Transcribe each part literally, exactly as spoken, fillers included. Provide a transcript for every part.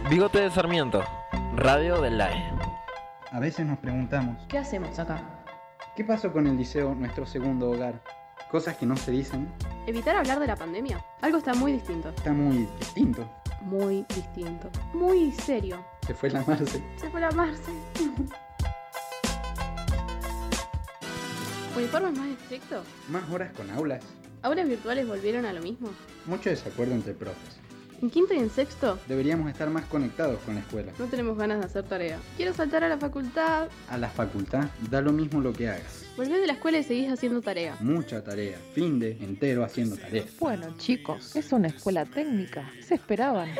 Bigote de Sarmiento, radio del A E. A veces nos preguntamos, ¿qué hacemos acá? ¿qué pasó con el liceo, nuestro segundo hogar? Cosas que no se dicen. ¿Evitar hablar de la pandemia? Algo está muy distinto. Está muy distinto. Muy distinto. Muy serio. Se fue la Marce. Se fue la Marce. ¿Uniformes más estrictos? Más horas con aulas. ¿Aulas virtuales volvieron a lo mismo? Mucho desacuerdo entre profes. ¿En quinto y en sexto? Deberíamos estar más conectados con la escuela. No tenemos ganas de hacer tarea. Quiero saltar a la facultad. A la facultad da lo mismo lo que hagas. Volvés de la escuela y seguís haciendo tarea. Mucha tarea. Fin de entero haciendo tareas. Bueno, chicos, es una escuela técnica. Se esperaban.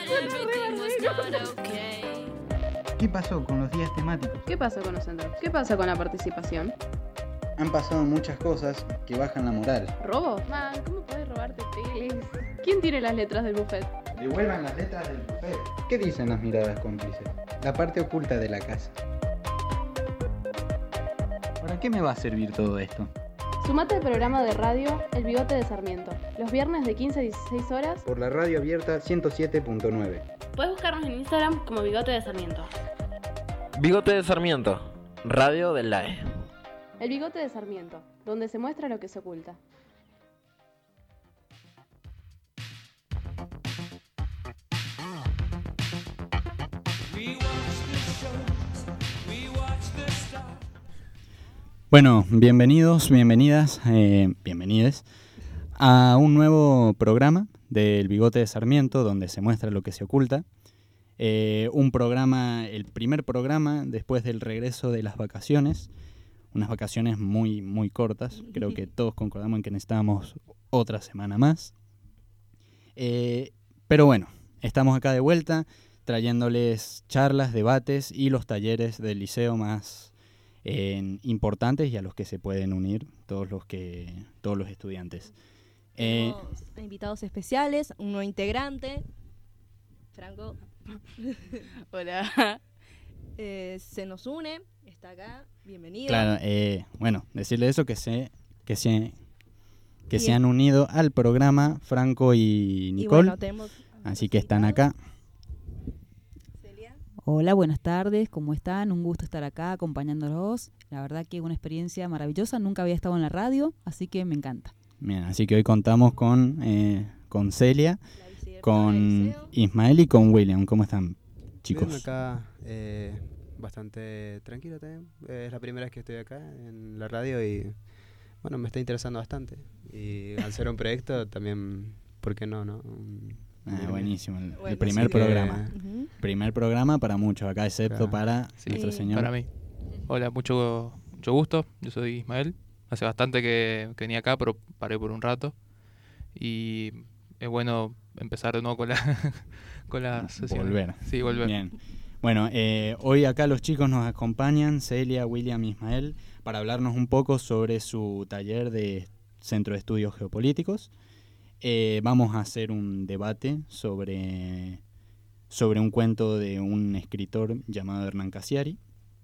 ¿Qué pasó con los días temáticos? ¿Qué pasa con los centros? ¿Qué pasa con la participación? Han pasado muchas cosas que bajan la moral. ¿Robo? Man, ¿cómo podés robarte teles? ¿Quién tiene las letras del buffet? Devuelvan las letras del buffet. ¿Qué dicen las miradas cómplices? La parte oculta de la casa. ¿Para qué me va a servir todo esto? Sumate al programa de radio El Bigote de Sarmiento, los viernes de quince a dieciséis horas por la radio abierta ciento siete punto nueve. Puedes buscarnos en Instagram como Bigote de Sarmiento. Bigote de Sarmiento, radio del A E. El Bigote de Sarmiento, donde se muestra lo que se oculta. Bueno, bienvenidos, bienvenidas, eh, bienvenides a un nuevo programa del Bigote de Sarmiento, donde se muestra lo que se oculta. Eh, un programa, el primer programa después del regreso de las vacaciones. Unas vacaciones muy, muy cortas. Creo que todos concordamos en que necesitábamos otra semana más. Eh, pero bueno, estamos acá de vuelta trayéndoles charlas, debates y los talleres del liceo más eh, importantes y a los que se pueden unir todos los que todos los estudiantes. Eh, Tenemos invitados especiales, un nuevo integrante, Franco. Hola. Eh, se nos une, está acá, bienvenido. Claro, eh, bueno, decirle eso, que se que se que se han unido al programa Franco y Nicole, y bueno, tenemos así que están acá. Celia. Hola, buenas tardes, ¿cómo están? Un gusto estar acá acompañándolos. La verdad que es una experiencia maravillosa, nunca había estado en la radio, así que me encanta. Bien, así que hoy contamos con eh, con Celia, con Ismael y con William. ¿Cómo están, chicos? Bien, acá eh, bastante tranquilo también. Eh, es la primera vez que estoy acá en la radio y bueno, me está interesando bastante. Y al ser un proyecto también, ¿por qué no? no? Un, ah, buenísimo, el, bueno, el primer sí, programa. Que... Uh-huh. Primer programa para muchos acá, excepto claro. para sí, nuestro señor. Para mí. Hola, mucho, mucho gusto. Yo soy Ismael. Hace bastante que, que venía acá, pero paré por un rato. Y es bueno empezar de nuevo con la, con la sesión. Volver. Sí, volver. Bien. Bueno, eh, hoy acá los chicos nos acompañan, Celia, William y Ismael, para hablarnos un poco sobre su taller de Centro de Estudios Geopolíticos. Eh, vamos a hacer un debate sobre, sobre un cuento de un escritor llamado Hernán Cassiari.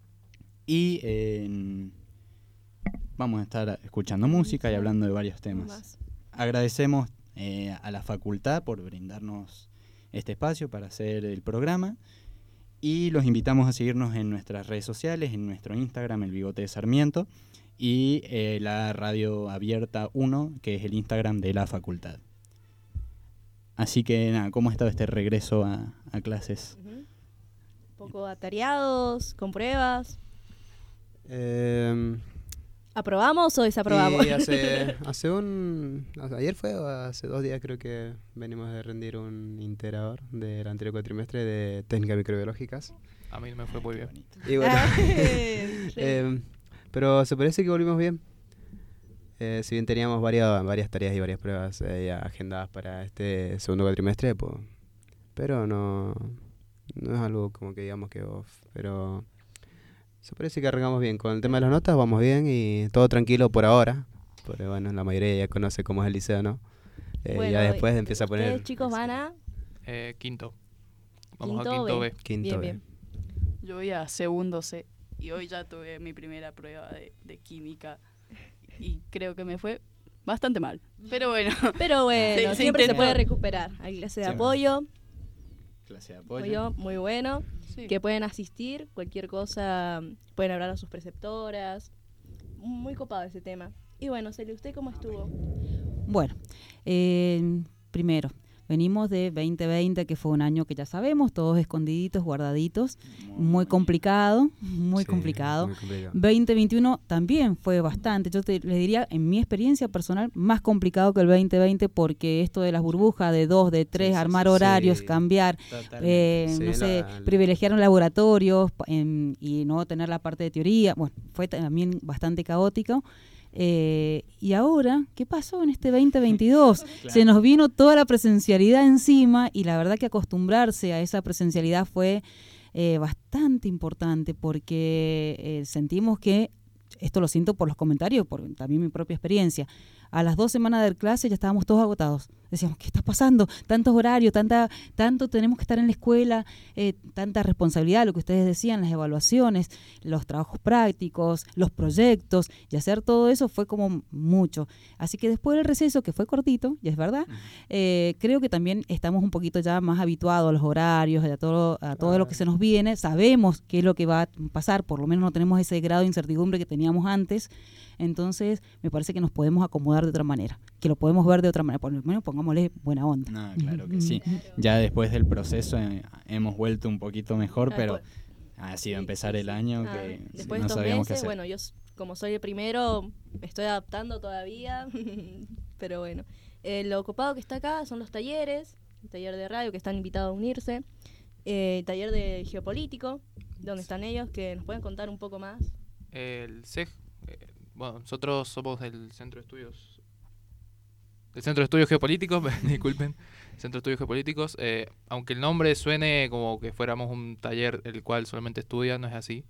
Y eh, vamos a estar escuchando música y hablando de varios temas. Agradecemos eh, a la facultad por brindarnos este espacio para hacer el programa. Y los invitamos a seguirnos en nuestras redes sociales, en nuestro Instagram, El Bigote de Sarmiento, y eh, la Radio Abierta uno, que es el Instagram de la facultad. Así que nada, ¿cómo ha estado este regreso a, a clases? Uh-huh. Un poco atareados, con pruebas. Eh, ¿Aprobamos o desaprobamos? Y hace, hace un... Ayer fue o hace dos días creo que venimos de rendir un integrador del anterior cuatrimestre de técnicas microbiológicas. A mí me fue muy bien. Y bueno, eh, pero se parece que volvimos bien. Eh, si bien teníamos varias, varias tareas y varias pruebas eh, agendadas para este segundo cuatrimestre, pues, pero no, no es algo como que digamos que off, pero... Se parece que arrancamos bien. Con el tema de las notas vamos bien y todo tranquilo por ahora. Porque bueno, la mayoría ya conoce cómo es el liceo, ¿no? Eh, bueno, ya después empieza a poner... ¿Ustedes chicos van a...? Eh, quinto. Vamos quinto a quinto B. B. Quinto bien, B. bien. Yo voy a segundo C y hoy ya tuve mi primera prueba de, de química y creo que me fue bastante mal. Pero bueno. Pero bueno, se, siempre se se puede recuperar. Hay clase de sí, apoyo. Clase de apoyo. apoyo muy bueno, Sí. que pueden asistir, cualquier cosa, pueden hablar a sus preceptoras. Muy copado ese tema. Y bueno, Celia, ¿usted cómo estuvo? Bueno, eh, primero, venimos de veinte veinte, que fue un año que ya sabemos, todos escondiditos, guardaditos, muy complicado, muy Sí, complicado. muy complicado. veinte veintiuno también fue bastante, yo te, les diría, en mi experiencia personal, más complicado que el veinte veinte, porque esto de las burbujas, de dos, de tres, Sí, sí, armar sí, horarios, sí. cambiar, Totalmente. eh, Sí, no la- sé, la- privilegiaron laboratorios pa- em, y no tener la parte de teoría, bueno, fue también bastante caótico. Eh, y ahora, ¿qué pasó en este veinte veintidós? Claro. Se nos vino toda la presencialidad encima y la verdad que acostumbrarse a esa presencialidad fue eh, bastante importante porque eh, sentimos que, esto lo siento por los comentarios, por también mi propia experiencia, a las dos semanas de clase ya estábamos todos agotados. Decíamos, ¿qué está pasando? Tantos horarios, tanta, tanto tenemos que estar en la escuela, eh, tanta responsabilidad, lo que ustedes decían, las evaluaciones, los trabajos prácticos, los proyectos, y hacer todo eso fue como mucho. Así que después del receso, que fue cortito, ya es verdad, eh, creo que también estamos un poquito ya más habituados a los horarios, a todo, a todo lo que se nos viene, sabemos qué es lo que va a pasar, por lo menos no tenemos ese grado de incertidumbre que teníamos antes. Entonces, me parece que nos podemos acomodar de otra manera, que lo podemos ver de otra manera, por lo menos pongámosle buena onda. No, claro que sí. Ya después del proceso eh, hemos vuelto un poquito mejor, Ah, pero pues, ha sido sí, empezar sí, el sí. año Ah, que después no de estos sabíamos qué meses, hacer. bueno, yo s- como soy el primero, me estoy adaptando todavía, pero bueno. Eh, lo ocupado que está acá son los talleres, el taller de radio que están invitados a unirse, eh, el taller de geopolítico, donde están ellos, que nos pueden contar un poco más. El C E G, eh, bueno, nosotros somos del Centro de Estudios, del Centro de Estudios Geopolíticos, disculpen, Centro de Estudios Geopolíticos, eh, aunque el nombre suene como que fuéramos un taller el cual solamente estudia, no es así.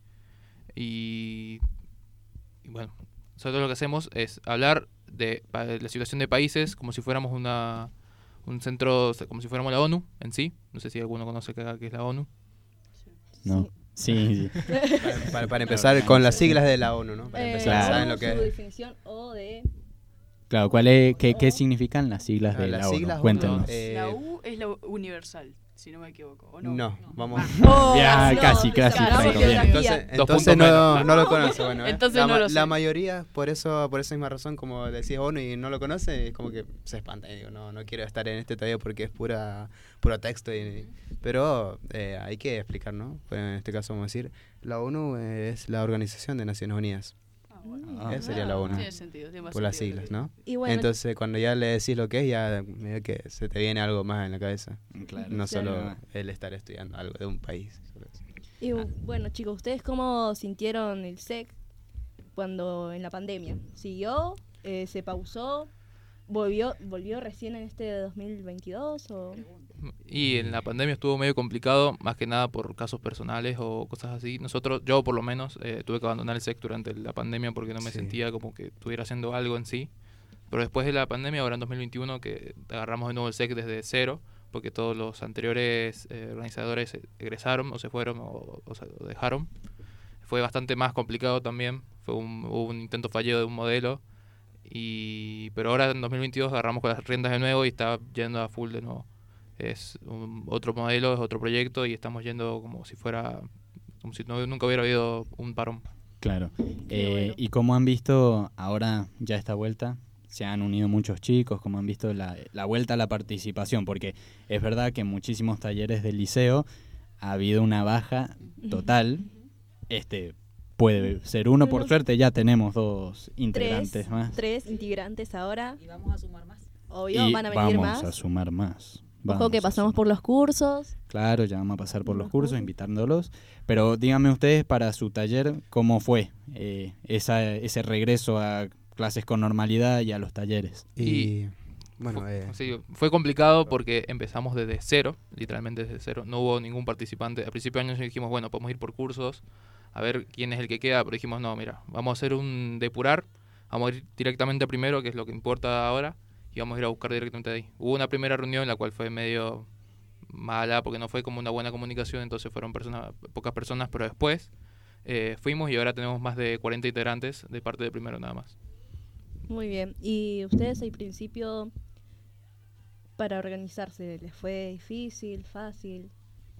Y, y bueno, nosotros lo que hacemos es hablar de, pa- de la situación de países como si fuéramos una un centro, como si fuéramos la ONU en sí. No sé si alguno conoce qué, qué es la ONU. No. Sí, sí. Para, para- para empezar con las siglas de la ONU, ¿no? Para Eh, empezar, Claro. ¿saben ONU, lo que su es? definición O de... Claro, ¿cuál es, qué, ¿qué significan las siglas Ah, de las la ONU? siglas Cuéntenos. eh, La U es la universal, si no me equivoco, ¿o no? No, vamos. Oh, Ya, no, casi, casi, sacamos Franco, geografía. bien. Entonces, Dos entonces puntos no, menos. no lo conoce, bueno. ¿eh? Entonces la, no ma- lo sé. la mayoría, por eso, por esa misma razón, como decís ONU y no lo conoce, es como que se espanta y digo, no, no quiero estar en este taller porque es pura, puro texto. Y, pero eh, hay que explicar, ¿no? Pues en este caso vamos a decir, la ONU es la Organización de Naciones Unidas, Ah, bueno. Ah. Esa sería la ONU. Tiene sentido, tiene más por las sentido. siglas, ¿no? Y bueno, Entonces cuando ya le decís lo que es, ya medio que se te viene algo más en la cabeza. Claro, No claro. solo el estar estudiando algo de un país. solo eso. y bueno, chicos, ¿ustedes cómo sintieron el S E C cuando en la pandemia? ¿Siguió? Eh, ¿Se pausó? ¿Volvió volvió recién en este dos mil veintidós? O... Y en la pandemia estuvo medio complicado, más que nada por casos personales o cosas así. Nosotros, yo por lo menos, eh, tuve que abandonar el S E C durante la pandemia porque no me Sí. sentía como que estuviera haciendo algo en sí. Pero después de la pandemia, ahora en dos mil veintiuno, que agarramos de nuevo el S E C desde cero, porque todos los anteriores eh, organizadores egresaron o se fueron o, o se o dejaron, fue bastante más complicado también. Fue un, hubo un intento fallido de un modelo. Y, pero ahora en dos mil veintidós agarramos con las riendas de nuevo y está yendo a full de nuevo. Es un, otro modelo, es otro proyecto y estamos yendo como si fuera, como si no, nunca hubiera habido un parón. Claro. Qué Eh, bueno. ¿Y cómo han visto ahora ya esta vuelta? Se han unido muchos chicos, ¿cómo han visto la, la vuelta a la participación? Porque es verdad que en muchísimos talleres del liceo ha habido una baja total. Este puede ser uno, por Unos suerte ya tenemos dos integrantes tres, más. tres integrantes ahora. Y vamos a sumar más. Obvio, Y van a venir vamos más. a sumar más. Ojo Vamos que a pasamos sumar. por los cursos. Claro, ya vamos a pasar por Los los cursos, cursos. invitándolos. Pero díganme ustedes, para su taller, ¿cómo fue eh, esa, ese regreso a clases con normalidad y a los talleres? Y, Y bueno, Fue, eh, sí, fue complicado porque empezamos desde cero, literalmente desde cero. No hubo ningún participante. Al principio de año dijimos, bueno, podemos ir por cursos, a ver quién es el que queda, pero dijimos, no, mira, vamos a hacer un depurar, vamos a ir directamente a primero, que es lo que importa ahora, y vamos a ir a buscar directamente de ahí. Hubo una primera reunión en la cual fue medio mala porque no fue como una buena comunicación, entonces fueron personas, pocas personas, pero después eh, fuimos y ahora tenemos más de cuarenta integrantes de parte de primero nada más. Muy bien. ¿Y ustedes al principio, para organizarse, les fue difícil, fácil?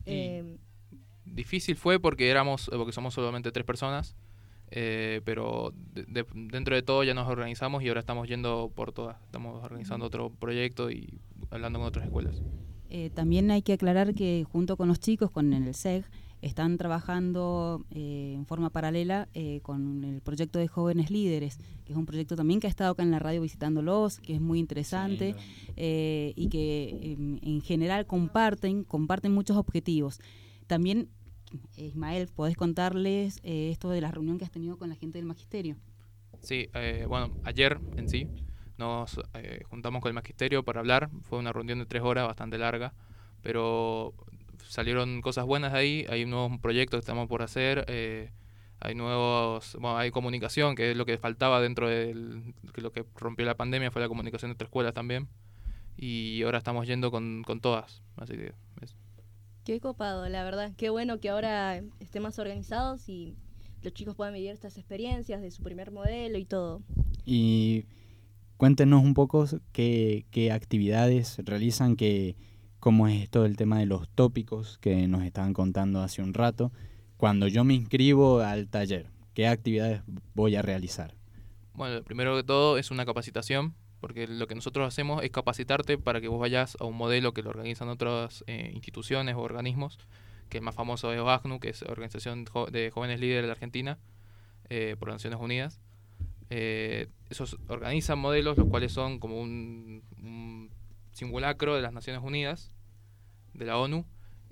Eh, Difícil fue porque éramos, porque somos solamente tres personas, eh, pero de- de- dentro de todo ya nos organizamos y ahora estamos yendo por todas. Estamos organizando otro proyecto y hablando con otras escuelas. Eh, también hay que aclarar que junto con los chicos, con el S E G, están trabajando eh, en forma paralela eh, con el proyecto de Jóvenes Líderes, que es un proyecto también que ha estado acá en la radio visitándolos, que es muy interesante eh, y que eh, en general comparten, comparten muchos objetivos. También, Ismael, ¿podés contarles eh, esto de la reunión que has tenido con la gente del magisterio? Sí, eh, bueno, ayer en sí nos eh, juntamos con el magisterio para hablar. Fue una reunión de tres horas, bastante larga, pero salieron cosas buenas de ahí. Hay nuevos proyectos que estamos por hacer. Eh, hay nuevos, bueno, hay comunicación, que es lo que faltaba dentro del, que lo que rompió la pandemia fue la comunicación entre escuelas también. Y ahora estamos yendo con, con todas, así que es. Qué copado, la verdad. Qué bueno que ahora estén más organizados y los chicos puedan vivir estas experiencias de su primer modelo y todo. Y cuéntenos un poco qué, qué actividades realizan, que, cómo es esto del tema de los tópicos que nos estaban contando hace un rato. Cuando yo me inscribo al taller, ¿qué actividades voy a realizar? Bueno, lo primero que todo es una capacitación, porque lo que nosotros hacemos es capacitarte para que vos vayas a un modelo que lo organizan otras eh, instituciones o organismos, que el más famoso es O A C N U, que es Organización de Jóvenes Líderes de la Argentina, eh, por las Naciones Unidas. Eh, esos organizan modelos, los cuales son como un, un simulacro de las Naciones Unidas, de la ONU,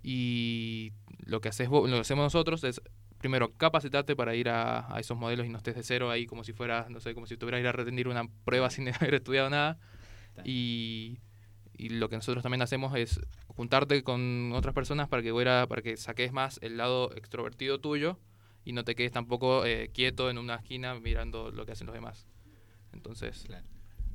y lo que, haces vos, lo que hacemos nosotros es primero capacitarte para ir a, a esos modelos y no estés de cero ahí como si fueras, no sé, como si tuvieras que ir a rendir una prueba sin haber estudiado nada. Y, y lo que nosotros también hacemos es juntarte con otras personas para que, fuera, para que saques más el lado extrovertido tuyo y no te quedes tampoco eh, quieto en una esquina mirando lo que hacen los demás. Entonces... Claro.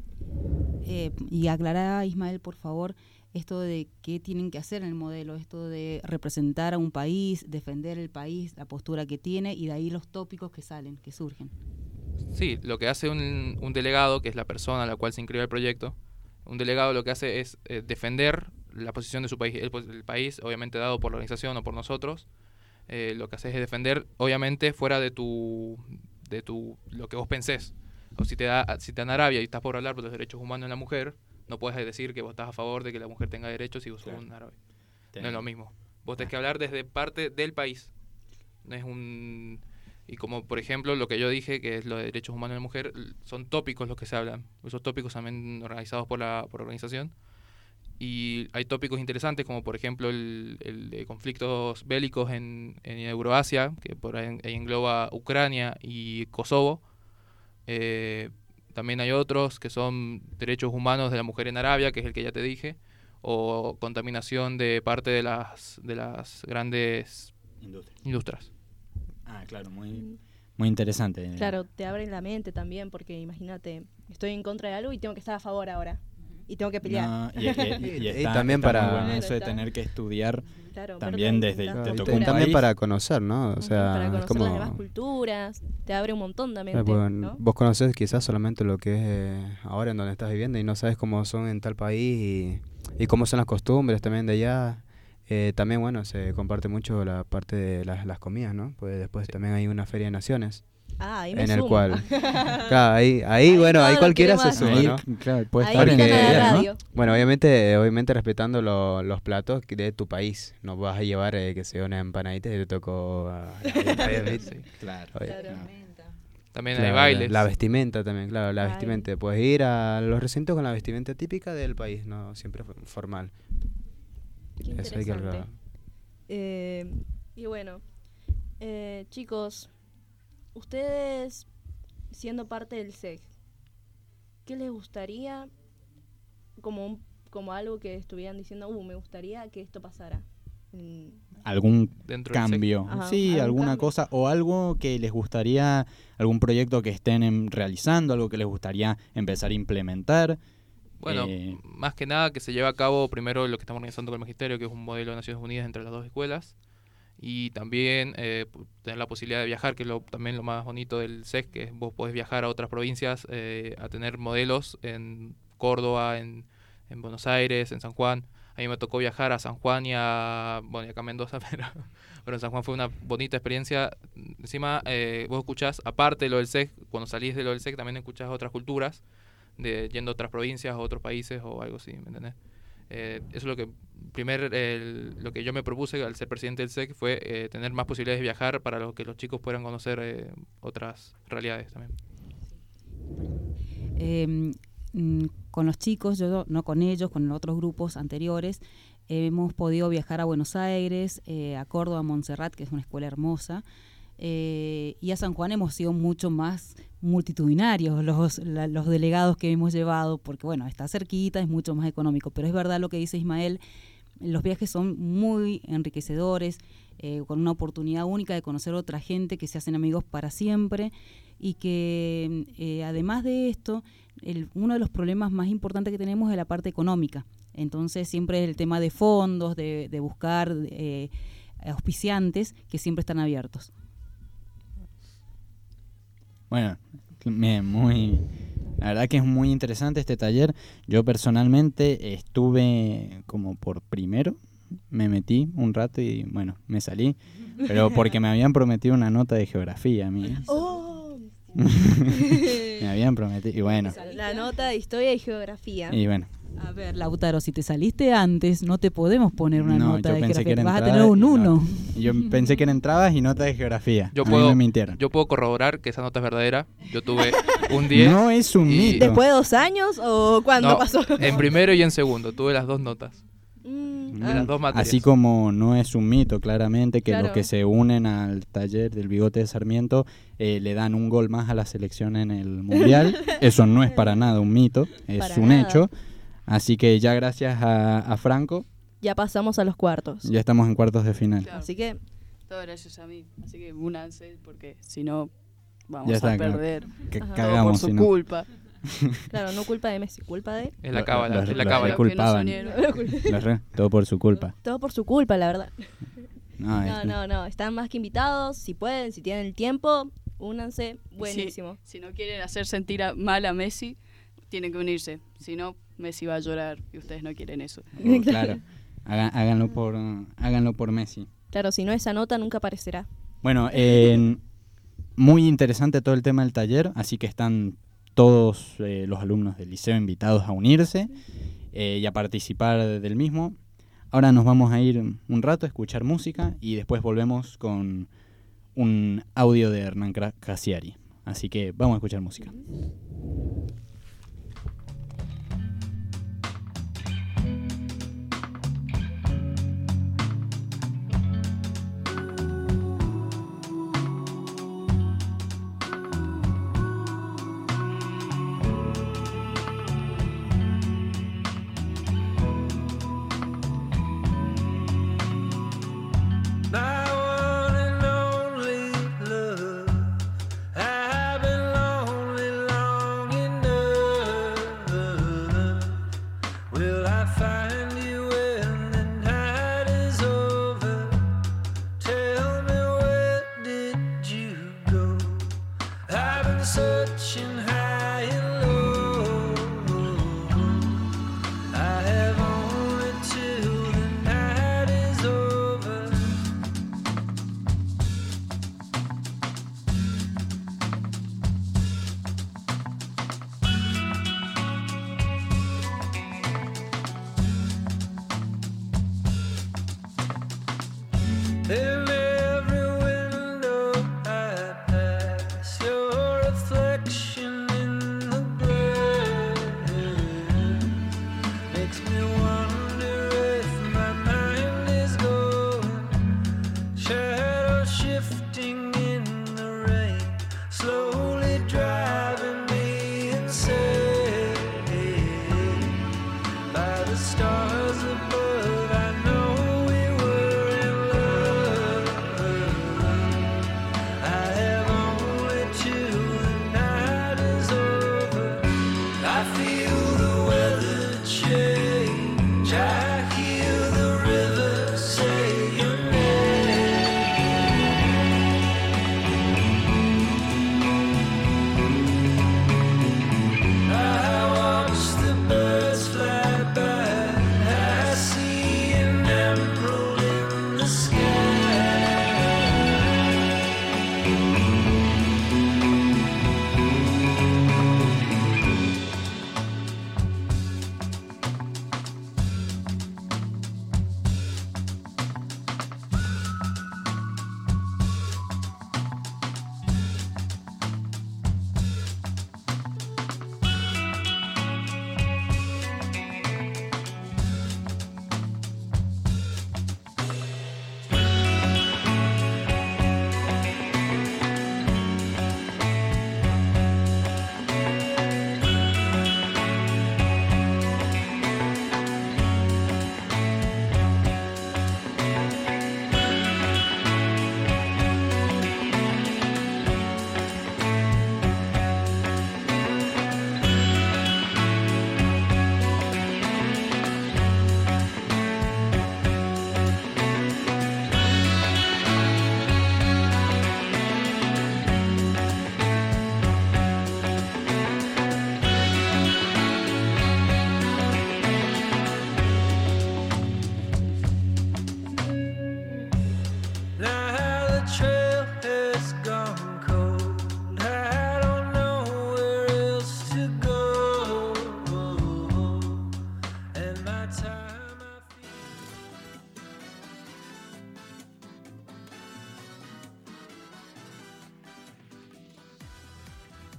Eh, y aclará, Ismael, por favor, esto de qué tienen que hacer en el modelo, esto de representar a un país, defender el país, la postura que tiene y de ahí los tópicos que salen, que surgen. Sí, lo que hace un, un delegado, que es la persona a la cual se inscribe el proyecto, un delegado lo que hace es eh, defender la posición de su país. El, el país, obviamente dado por la organización o por nosotros, eh, lo que hace es defender, obviamente, fuera de tu, de tu lo que vos pensés. O si te da, si te dan Arabia y estás por hablar por los derechos humanos de la mujer, no puedes decir que vos estás a favor de que la mujer tenga derechos si vos sos un árabe. No es lo mismo. Vos tenés que hablar desde parte del país. No es un... Y como, por ejemplo, lo que yo dije, que es lo de derechos humanos de la mujer, son tópicos los que se hablan. Esos tópicos también organizados por la, por la organización. Y hay tópicos interesantes, como por ejemplo el, el de conflictos bélicos en, en Euroasia, que por ahí, ahí engloba Ucrania y Kosovo. Eh, también hay otros que son derechos humanos de la mujer en Arabia, que es el que ya te dije, o contaminación de parte de las, de las grandes Industria. industrias. Ah, claro, muy, muy interesante. Claro, te abren la mente también, porque imagínate, estoy en contra de algo y tengo que estar a favor ahora. Y tengo que pelear. No, y, y- y Y está, también está para- muy bueno eso de Claro, tener que estudiar Claro, también ver desde todas te las Y tocó t- un culturas. también país. para conocer, ¿no? O Ujú, sea, para es conocer como... las demás culturas, te abre un montón de mente, Eh, bueno, ¿no? vos conoces quizás solamente lo que es eh, ahora en donde estás viviendo y no sabes cómo son en tal país y, y cómo son las costumbres también de allá. Eh, también, bueno, se comparte mucho la parte de las, las comidas, ¿no? Pues después Sí. también hay una feria de naciones Ah, ahí me en el sumo. cual... Claro, ahí, ahí, Ahí bueno, todo ahí lo cualquiera se queremos suma, Ahí, ¿no? claro, puede Ahí estar me en encanta la integral, ¿no? radio. Bueno, obviamente, obviamente respetando lo- los platos de tu país. No vas a llevar, eh, que sea una empanadita y te tocó... ah, Sí. Claro. Oye, Claro. no. También Claro, hay la- bailes. La, vestimenta también, claro, la Ay. vestimenta. Puedes ir a los recintos con la vestimenta típica del país, no siempre fo- formal. Qué Eso hay que interesante. hablar. Eh, y bueno, eh, chicos, ustedes siendo parte del S E G, ¿qué les gustaría como un, como algo que estuvieran diciendo, uh, me gustaría que esto pasara? Mm, Algún Dentro del cambio, Ajá, sí, algún alguna cambio. cosa o algo que les gustaría, algún proyecto que estén em, realizando, algo que les gustaría empezar a implementar. Bueno, Eh, más que nada que se lleve a cabo primero lo que estamos organizando con el Magisterio, que es un modelo de Naciones Unidas entre las dos escuelas, y también eh, pu- tener la posibilidad de viajar, que es lo, también lo más bonito del S E C, que es vos podés viajar a otras provincias, eh, a tener modelos en Córdoba, en, en Buenos Aires, en San Juan, A mí me tocó viajar a San Juan y a, bueno, y acá a Mendoza, pero, pero en San Juan fue una bonita experiencia. Encima, eh, vos escuchás, aparte de lo del S E C, cuando salís de lo del S E C también escuchás otras culturas, de yendo a otras provincias o otros países o algo así, ¿me entendés? Eh, eso es lo que primer el, lo que yo me propuse al ser presidente del S E C fue eh, tener más posibilidades de viajar para lo que los chicos puedan conocer eh, otras realidades también. Eh, mm, con los chicos, yo no con ellos, con otros grupos anteriores, eh, hemos podido viajar a Buenos Aires, eh, a Córdoba, a Montserrat, que es una escuela hermosa, eh, y a San Juan hemos sido mucho más multitudinarios los, la, los delegados que hemos llevado, porque bueno, está cerquita, es mucho más económico, pero es verdad lo que dice Ismael, los viajes son muy enriquecedores, eh, con una oportunidad única de conocer a otra gente, que se hacen amigos para siempre, y que eh, además de esto, el, uno de los problemas más importantes que tenemos es la parte económica. Entonces siempre es el tema de fondos, de, de buscar eh, auspiciantes que siempre están abiertos. Bueno, muy, la verdad que es muy interesante este taller. Yo personalmente estuve como por primero, me metí un rato y bueno, me salí, pero porque me habían prometido una nota de geografía a mí. Oh. Me habían prometido, y bueno. La nota de historia y geografía. Y bueno. A ver, Lautaro, si te saliste antes, no te podemos poner una No, nota yo de pensé que geografía, era vas a entrada tener un y no. uno. Yo pensé que eran entradas y nota de geografía. Yo a mí puedo, me mintieron. yo puedo corroborar que esa nota es verdadera. Yo tuve un diez. No es un y- mito. ¿Después de dos años o cuándo No, pasó? en primero y en segundo. Tuve las dos notas. Mm, De ah. las dos materias. Así como no es un mito, claramente, que Claro. los que se unen al taller del Bigote de Sarmiento eh, le dan un gol más a la selección en el Mundial. Eso no es para nada un mito, es Para un nada. hecho. Así que ya gracias a, a Franco, Ya pasamos a los cuartos. ya estamos en cuartos de final. Claro. Así que Todo gracias a mí. Así que únanse, porque si no, vamos Ya está, a claro. perder. Que Ajá. Todo por cagamos, su si no. culpa. claro, no culpa de Messi, culpa de... Es la Lo- cábala, los- es la los cábala. Creo que no culpaban. soñaron. Los re- todo por su culpa. Todo por su culpa, la verdad. No, No, es- no, no. Están más que invitados. Si pueden, si tienen el tiempo, únanse. Buenísimo. Si no quieren hacer sentir a- mal a Messi, tienen que unirse. Si no, Messi va a llorar y ustedes no quieren eso. Oh, claro, Haga- háganlo por, háganlo por Messi. Claro, si no, esa nota nunca aparecerá. Bueno, eh, muy interesante todo el tema del taller, así que están todos eh, los alumnos del liceo invitados a unirse eh, y a participar del mismo. Ahora nos vamos a ir un rato a escuchar música y después volvemos con un audio de Hernán Cra- Casiari. Así que vamos a escuchar música. My one and only love, I've been lonely long enough. Will I find you when the night is over? Tell me, where did you go? I've been searching high and low. I have only till the night is over. In every window I pass, your reflection in the glass makes me wonder if my mind is going. Shadows shifting in the rain, slowly driving me insane. By the stars above, I know we were in love. I have only till the night is over. I feel the weather change. I hear the river say your name. I watch the birds fly by.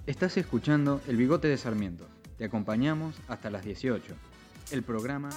Estás escuchando El Bigote de Sarmiento. Te acompañamos hasta las dieciocho. El programa...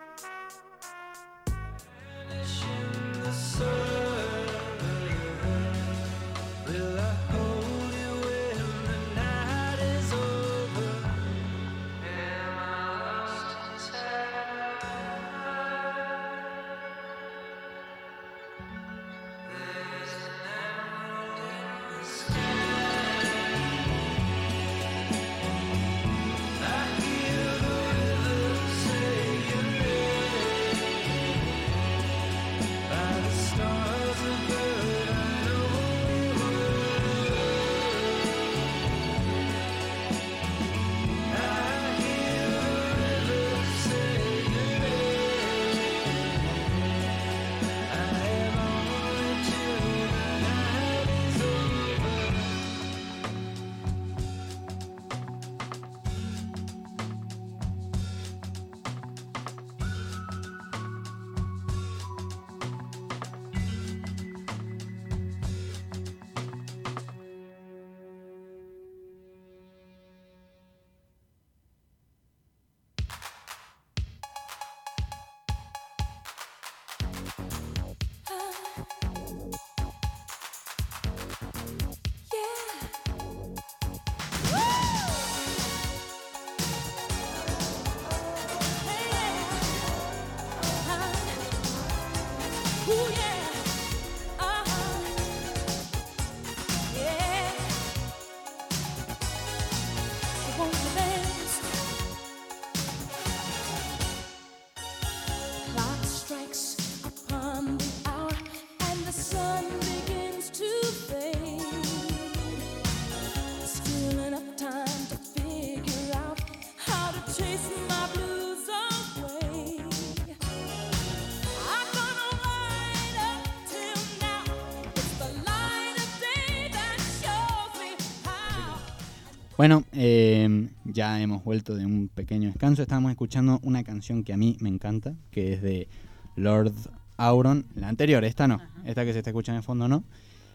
Bueno, eh, ya hemos vuelto de un pequeño descanso. Estábamos escuchando una canción que a mí me encanta, que es de Lord Auron. La anterior, esta no. Ajá. Esta que se está escuchando en fondo no.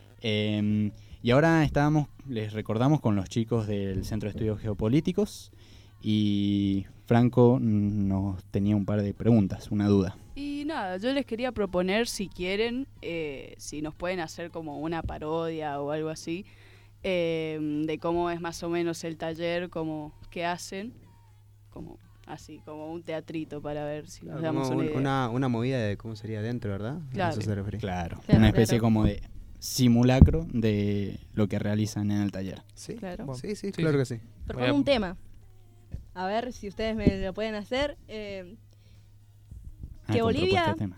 Eh, y ahora estábamos, les recordamos, con los chicos del Centro de Estudios Geopolíticos. Y Franco nos tenía un par de preguntas, una duda. Y nada, yo les quería proponer, si quieren, eh, si nos pueden hacer como una parodia o algo así, Eh, de cómo es más o menos el taller, cómo qué hacen, como así, como un teatrito para ver si claro, nos damos una, una idea. Una, una movida de cómo sería adentro, ¿verdad? Claro. A eso se refiere. Claro, claro una especie claro. como de simulacro de lo que realizan en el taller. Sí, claro. Bueno, sí, sí, sí, claro sí. que sí. Propongo un tema. A ver si ustedes me lo pueden hacer. Eh, Ah, que con Bolivia propuesta de tema.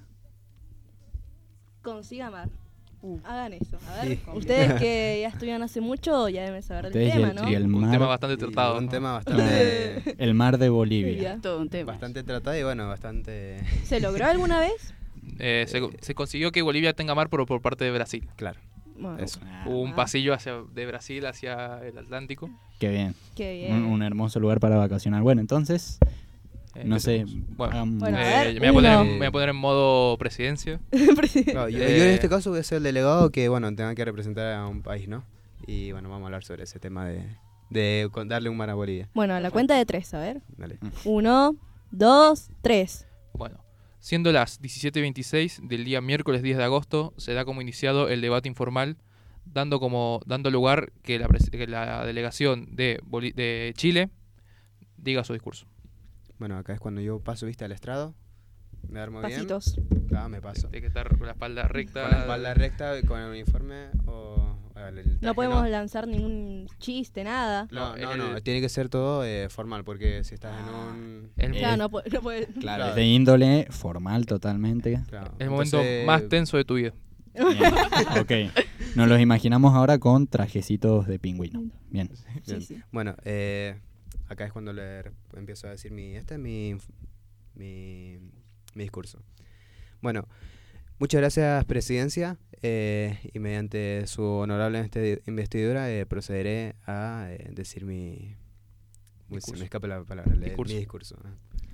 consiga mar. Uh. Hagan eso. A ver, Sí. ustedes que ya estudian hace mucho ya deben saber Ustedes del y tema, el- ¿no? y el Un mar- tema bastante Y tratado. un ¿no? tema bastante, El mar de Bolivia. Todo un tema. bastante tratado y bueno, bastante... ¿Se logró alguna vez? Eh, se, se consiguió que Bolivia tenga mar por, por parte de Brasil. Claro, Bueno, eso. Ah, Hubo un Ah. pasillo hacia, de Brasil hacia el Atlántico. qué bien. qué bien. Un, un hermoso lugar para vacacionar. Bueno, entonces, Eh, no ¿qué sé. tenemos? Bueno, hagamos- Bueno, a eh, ver, me, voy a poner, uno. en- me voy a poner en modo presidencia. Claro, yo, yo Eh, en este caso voy a ser el delegado que, bueno, tenga que representar a un país, ¿no? Y bueno, vamos a hablar sobre ese tema de, de con- darle un mar a Bolivia. Bueno, a la cuenta de tres, a ver. Dale. Uno, dos, tres. Bueno, siendo las diecisiete veintiséis del día miércoles diez de agosto, se da como iniciado el debate informal, dando como dando lugar que la, pres- que la delegación de, Boli- de Chile diga su discurso. Bueno, acá es cuando yo paso, viste, al estrado. Me armo Pasitos. bien. Acá me paso. Tiene que estar con la espalda recta. Con la espalda recta, con el uniforme o... o el traje, No podemos lanzar ningún chiste, nada. No, no, el- no, tiene que ser todo eh, formal, porque si estás en un... El, Claro, Eh, no, puede- no puede. Claro, Claro. es de índole formal totalmente. Claro, el momento entonces- más tenso de tu vida. Bien, ok. Nos los imaginamos ahora con trajecitos de pingüino. Bien. Bien. Sí, sí. Bueno, eh, acá es cuando le re- empiezo a decir mi... Este es mi, mi, mi discurso. Bueno, muchas gracias, Presidencia, eh, y mediante su honorable este- investidura eh, procederé a eh, decir mi... Uy, se Discurso. me escapa la palabra, le- Discurso. mi discurso. ¿no?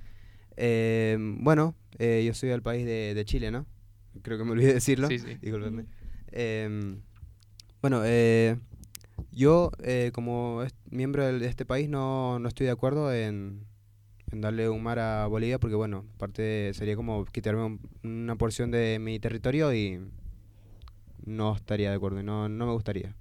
Eh, bueno, eh, yo soy del país de, de Chile, ¿no? Creo que me olvidé decirlo. Sí, sí. Discúlpenme. Eh, bueno, eh, Yo, eh, como es- miembro del- de este país, no, no estoy de acuerdo en, en darle un mar a Bolivia porque, bueno, aparte sería como quitarme un- una porción de mi territorio y no estaría de acuerdo y no, no me gustaría.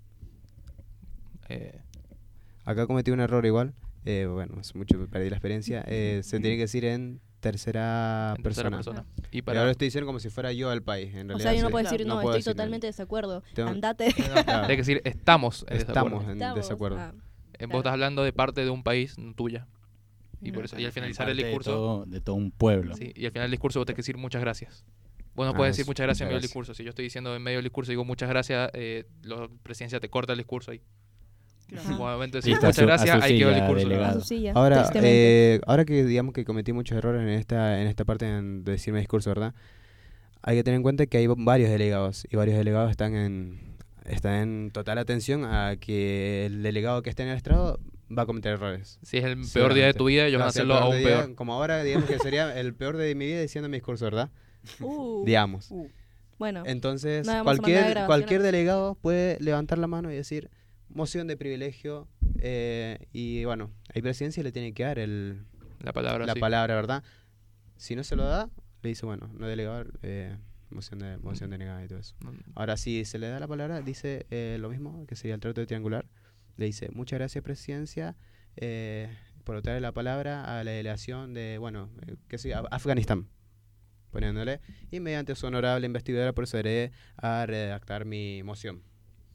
Eh, Acá cometí un error igual, eh, bueno, hace mucho perdí la experiencia, eh, se tiene que decir en tercera en tercera persona. persona. Y Pero para ahora estoy diciendo como si fuera yo el país, en O realidad. sea, yo no soy- puedo decir, no, puedo estoy decir- totalmente de desacuerdo. Tengo- Andate. Claro. hay que decir estamos en Estamos desacuerdo. en Estamos. desacuerdo. Ah, Eh, claro. Vos estás hablando de parte de un país, no tuya. Y No. por eso, y al En finalizar el parte de discurso, todo- de todo un pueblo. sí, y al final del discurso vos tenés que decir muchas gracias. Vos no Ah, puedes decir eso, muchas gracias en medio muchas del gracias. discurso. Si yo estoy diciendo en medio del discurso digo muchas gracias, eh, la presidencia te corta el discurso ahí. Ajá. En un momento de decir Listo, a muchas su- a gracias, su ahí quedó el silla, discurso. delegado. A su silla, Ahora, tristemente. eh, ahora que digamos que cometí muchos errores en esta en esta parte en- de decir mi discurso, ¿verdad? Hay que tener en cuenta que hay varios delegados y varios delegados están en están en total atención a que el delegado que esté en el estrado va a cometer errores. Si es el peor día de tu vida, ellos van a Claro, si el hacerlo peor aún de día, peor. Como ahora, digamos que sería el peor de mi vida diciendo mi discurso, ¿verdad? Uh, Digamos. bueno, Entonces, No vamos a mandar cualquier, grabaciones. cualquier delegado puede levantar la mano y decir moción de privilegio eh, y bueno, hay presidencia le tiene que dar el, La palabra, la sí. palabra, ¿verdad? Si no se lo da, le dice, bueno, no delegado, eh, moción, de, moción denegada y todo eso. No, Ahora, si se le da la palabra, dice eh, lo mismo, que sería el trato de triangular. Le dice, muchas gracias, presidencia, eh, por darle la palabra a la delegación de, bueno, eh, que sé, Af- Afganistán, poniéndole, y mediante su honorable investigadora procederé a redactar mi moción.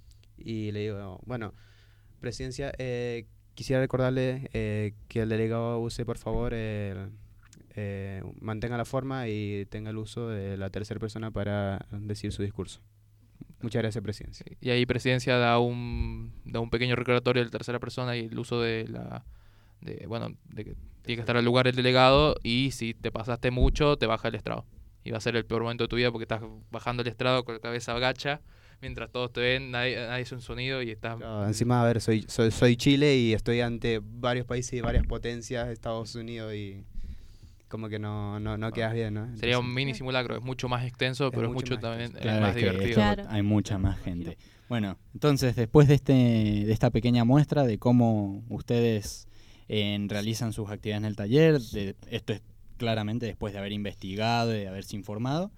Y le digo, bueno, presidencia, eh, quisiera recordarle eh, que el delegado use, por favor, el, eh, mantenga la forma y tenga el uso de la tercera persona para decir su discurso. Muchas gracias, presidencia. sí. Y ahí presidencia da un, da un pequeño recordatorio de tercera persona y el uso de la... De, bueno, de que tiene que estar al lugar el delegado y si te pasaste mucho, te baja el estrado. Y va a ser el peor momento de tu vida porque estás bajando el estrado con la cabeza agacha, mientras todos te ven, nadie, nadie hace un sonido y estás... Claro, encima, a ver, soy, soy, soy Chile y estoy ante varios países y varias potencias, Estados Unidos, y como que no, no, no quedas bien, ¿no? Sería un Entonces, mini simulacro, es mucho más extenso, Es pero es mucho mucho más también extenso. es Claro, más es que divertido. esto Claro. hay mucha más gente. Bueno, entonces después de este de esta pequeña muestra de cómo ustedes eh, realizan sus actividades en el taller, de, esto es claramente después de haber investigado y de haberse informado,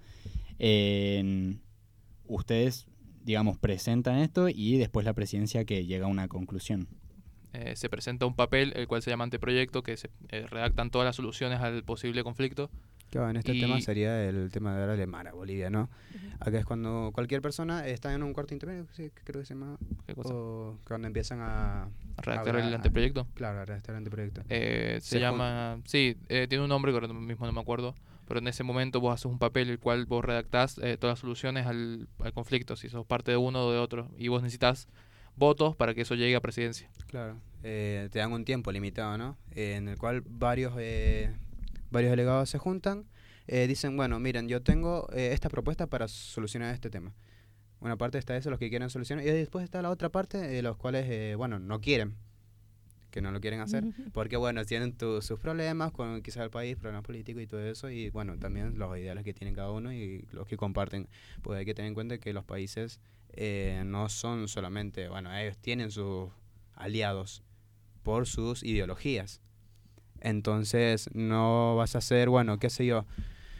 eh, ustedes, digamos, presentan esto y después la presidencia que llega a una conclusión. Eh, se presenta un papel, el cual se llama anteproyecto, que se eh, redactan todas las soluciones al posible conflicto. claro, en este Y- tema sería el tema de darle mar a Bolivia, ¿no? Acá es cuando cualquier persona está en un cuarto intermedio, sí, que creo que se llama, ¿Qué cosa? o cuando empiezan a... A redactar hablar- el anteproyecto. Claro, a redactar el anteproyecto. Eh, se, Se llama... Sí, eh, tiene un nombre que ahora mismo no me acuerdo. Pero en ese momento vos haces un papel el cual vos redactás eh, todas las soluciones al, al conflicto, si sos parte de uno o de otro. Y vos necesitas votos para que eso llegue a presidencia. Claro, eh, te dan un tiempo limitado, ¿no? Eh, en el cual varios eh, varios delegados se juntan, eh, dicen, bueno, miren, yo tengo eh, esta propuesta para solucionar este tema. Una parte está eso, los que quieren solucionar, y después está la otra parte, de los cuales, eh, bueno, no quieren, que no lo quieren hacer, porque, bueno, tienen tu- sus problemas con quizás el país, problemas políticos y todo eso, y, bueno, también los ideales que tienen cada uno y los que comparten. Pues hay que tener en cuenta que los países eh, no son solamente, bueno, ellos tienen sus aliados por sus ideologías. Entonces, no vas a hacer, bueno, qué sé yo.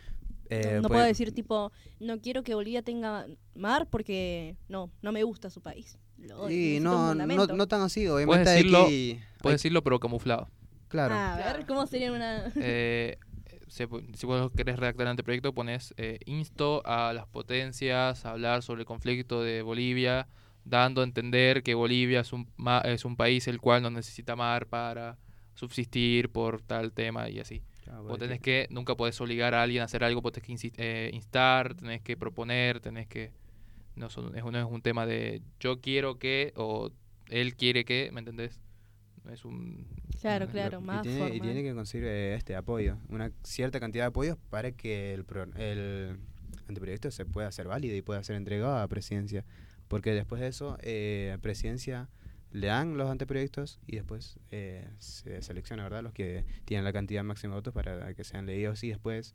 eh, no pues- puedo decir tipo, no quiero que Bolivia tenga mar porque no, no me gusta su país. Lo odio, Y necesito un no, no, fundamento. no tan así, Puedes obviamente hay decirlo, que... puedes hay- decirlo, pero camuflado. claro. Ah, a ver, ¿cómo sería una...? Eh, se pu- si vos querés redactar el anteproyecto, pones eh, insto a las potencias a hablar sobre el conflicto de Bolivia, dando a entender que Bolivia es un, ma- es un país el cual no necesita mar para subsistir por tal tema y así. Claro, Vos porque- tenés que, nunca podés obligar a alguien a hacer algo, vos tenés que insi- eh, instar, tenés que proponer, tenés que... No, son- es, no es un tema de yo quiero que o él quiere que, ¿me entendés? No es un... Claro, no- claro, y más tiene, y formal. tiene que conseguir eh, este apoyo, una cierta cantidad de apoyos para que el, pro- el anteproyecto se pueda hacer válido y pueda ser entregado a presidencia. Porque después de eso, eh, a presidencia le dan los anteproyectos y después eh, se selecciona, ¿verdad?, los que tienen la cantidad máxima de votos para que sean leídos. Y después,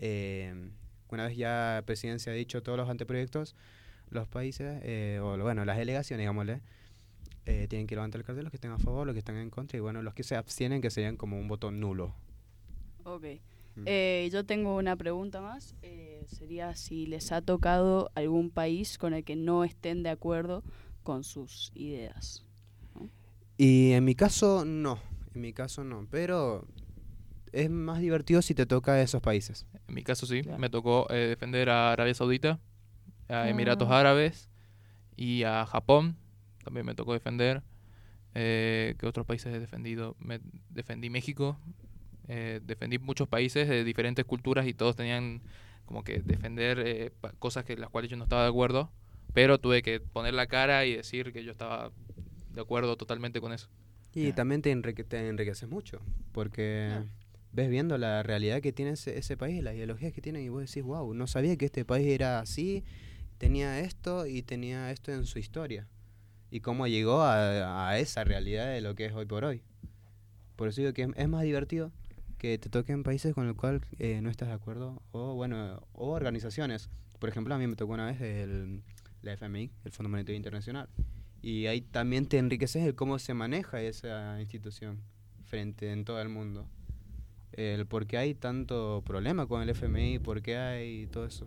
eh, una vez ya presidencia ha dicho todos los anteproyectos, los países, eh, o lo- bueno, las delegaciones, digámosle, eh, tienen que levantar el cartel los que estén a favor, los que están en contra, y bueno, los que se abstienen, que serían como un voto nulo. Ok. Mm. Eh, yo tengo una pregunta más. Eh, sería si les ha tocado algún país con el que no estén de acuerdo con sus ideas. ¿No? Y en mi caso, no. En mi caso, no. Pero es más divertido si te toca a esos países. En mi caso sí, Claro. me tocó eh, defender a Arabia Saudita, a Emiratos Ah. Árabes y a Japón, también me tocó defender. Eh, ¿Qué otros países he defendido? Me defendí México, eh, defendí muchos países de diferentes culturas y todos tenían como que defender eh, pa- cosas que las cuales yo no estaba de acuerdo, pero tuve que poner la cara y decir que yo estaba de acuerdo totalmente con eso. Y Claro. también te, enrique- te enriqueces mucho, porque Claro. ves viendo la realidad que tiene ese, ese país, las ideologías que tienen, y vos decís, wow, no sabía que este país era así, tenía esto y tenía esto en su historia. Y cómo llegó a, a esa realidad de lo que es hoy por hoy. Por eso digo que es, es más divertido que te toquen países con el cual eh, no estás de acuerdo, o bueno, o organizaciones. Por ejemplo, a mí me tocó una vez el, la F M I, el Fondo Monetario Internacional. Y ahí también te enriqueces el cómo se maneja esa institución frente en todo el mundo. El por qué hay tanto problema con el F M I, por qué hay todo eso.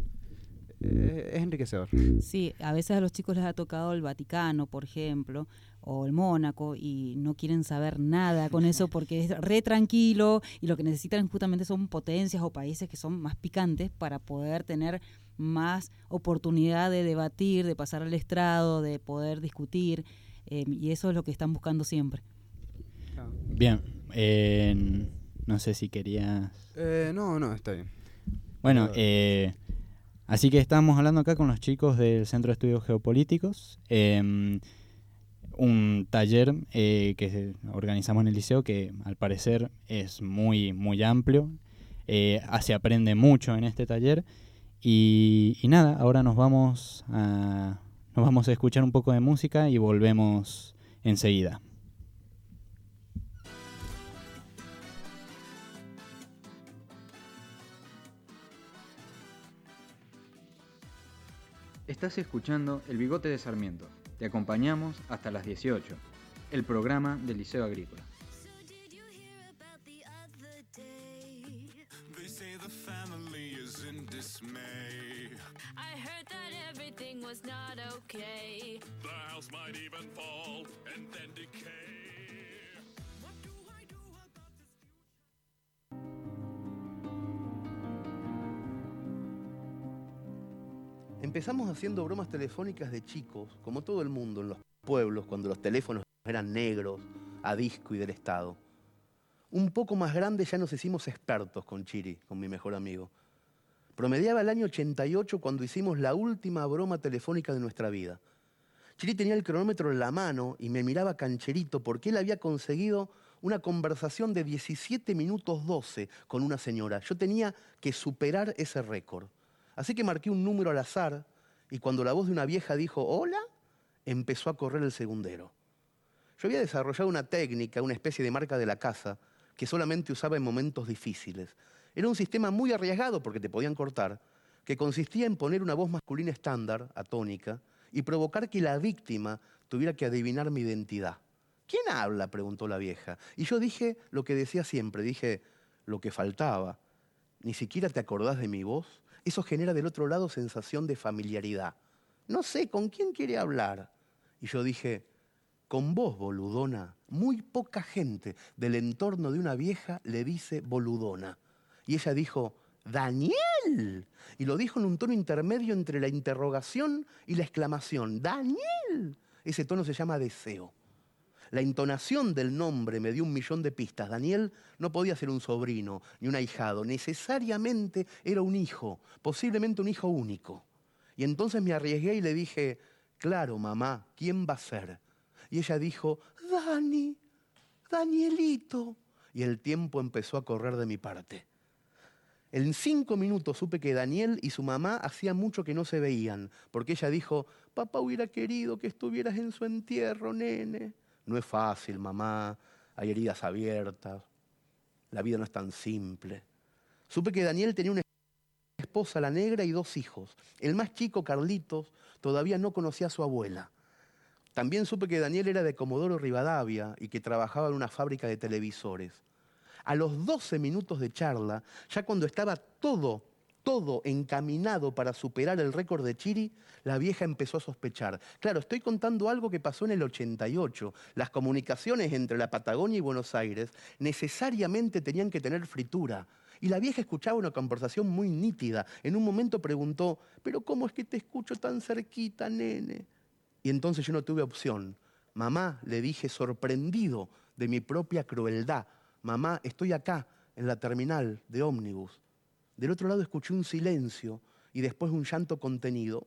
eh, es enriquecedor. Sí, a veces a los chicos les ha tocado el Vaticano, por ejemplo, o el Mónaco, y no quieren saber nada con eso porque es re tranquilo y lo que necesitan justamente son potencias o países que son más picantes para poder tener más oportunidad de debatir, de pasar al estrado, de poder discutir, eh, y eso es lo que están buscando siempre. Bien, eh, no sé si querías... Eh, no, no, está bien. Bueno, Pero- eh, así que estamos hablando acá con los chicos del Centro de Estudios Geopolíticos, eh, un taller eh, que organizamos en el liceo que al parecer es muy, muy amplio, eh, se aprende mucho en este taller y, y nada, ahora nos vamos a, nos vamos a escuchar un poco de música y volvemos enseguida. Estás escuchando El Bigote de Sarmiento. Te acompañamos hasta las dieciocho. El programa del Liceo Agrícola. They say the family is in dismay. I heard that everything was not okay. The house might even fall and then decay. What do I do about this Empezamos haciendo bromas telefónicas de chicos, como todo el mundo en los pueblos, cuando los teléfonos eran negros, a disco y del Estado. Un poco más grande ya nos hicimos expertos con Chiri, con mi mejor amigo. Promediaba el año ochenta y ocho cuando hicimos la última broma telefónica de nuestra vida. Chiri tenía el cronómetro en la mano y me miraba cancherito porque él había conseguido una conversación de diecisiete minutos doce con una señora. Yo tenía que superar ese récord. Así que marqué un número al azar y cuando la voz de una vieja dijo «Hola», empezó a correr el segundero. Yo había desarrollado una técnica, una especie de marca de la casa, que solamente usaba en momentos difíciles. Era un sistema muy arriesgado porque te podían cortar, que consistía en poner una voz masculina estándar, atónica, y provocar que la víctima tuviera que adivinar mi identidad. ¿Quién habla?, preguntó la vieja. Y yo dije lo que decía siempre, dije lo que faltaba. ¿Ni siquiera te acordás de mi voz? Eso genera del otro lado sensación de familiaridad. No sé, ¿con quién quiere hablar? Y yo dije, con vos, boludona. Muy poca gente del entorno de una vieja le dice boludona. Y ella dijo, ¡Daniel! Y lo dijo en un tono intermedio entre la interrogación y la exclamación, ¡Daniel! Ese tono se llama deseo. La entonación del nombre me dio un millón de pistas. Daniel no podía ser un sobrino ni un ahijado. Necesariamente era un hijo, posiblemente un hijo único. Y entonces me arriesgué y le dije, claro, mamá, ¿quién va a ser? Y ella dijo, Dani, Danielito. Y el tiempo empezó a correr de mi parte. En cinco minutos supe que Daniel y su mamá hacía mucho que no se veían, porque ella dijo, papá hubiera querido que estuvieras en su entierro, nene. No es fácil, mamá, hay heridas abiertas, la vida no es tan simple. Supe que Daniel tenía una esposa, la negra, y dos hijos. El más chico, Carlitos, todavía no conocía a su abuela. También supe que Daniel era de Comodoro Rivadavia y que trabajaba en una fábrica de televisores. A los doce minutos de charla, ya cuando estaba todo, todo encaminado para superar el récord de Chiri, la vieja empezó a sospechar. Claro, estoy contando algo que pasó en el ochenta y ocho. Las comunicaciones entre la Patagonia y Buenos Aires necesariamente tenían que tener fritura. Y la vieja escuchaba una conversación muy nítida. En un momento preguntó, ¿pero cómo es que te escucho tan cerquita, nene? Y entonces yo no tuve opción. Mamá, le dije sorprendido de mi propia crueldad. Mamá, estoy acá, en la terminal de ómnibus. Del otro lado escuché un silencio y después un llanto contenido.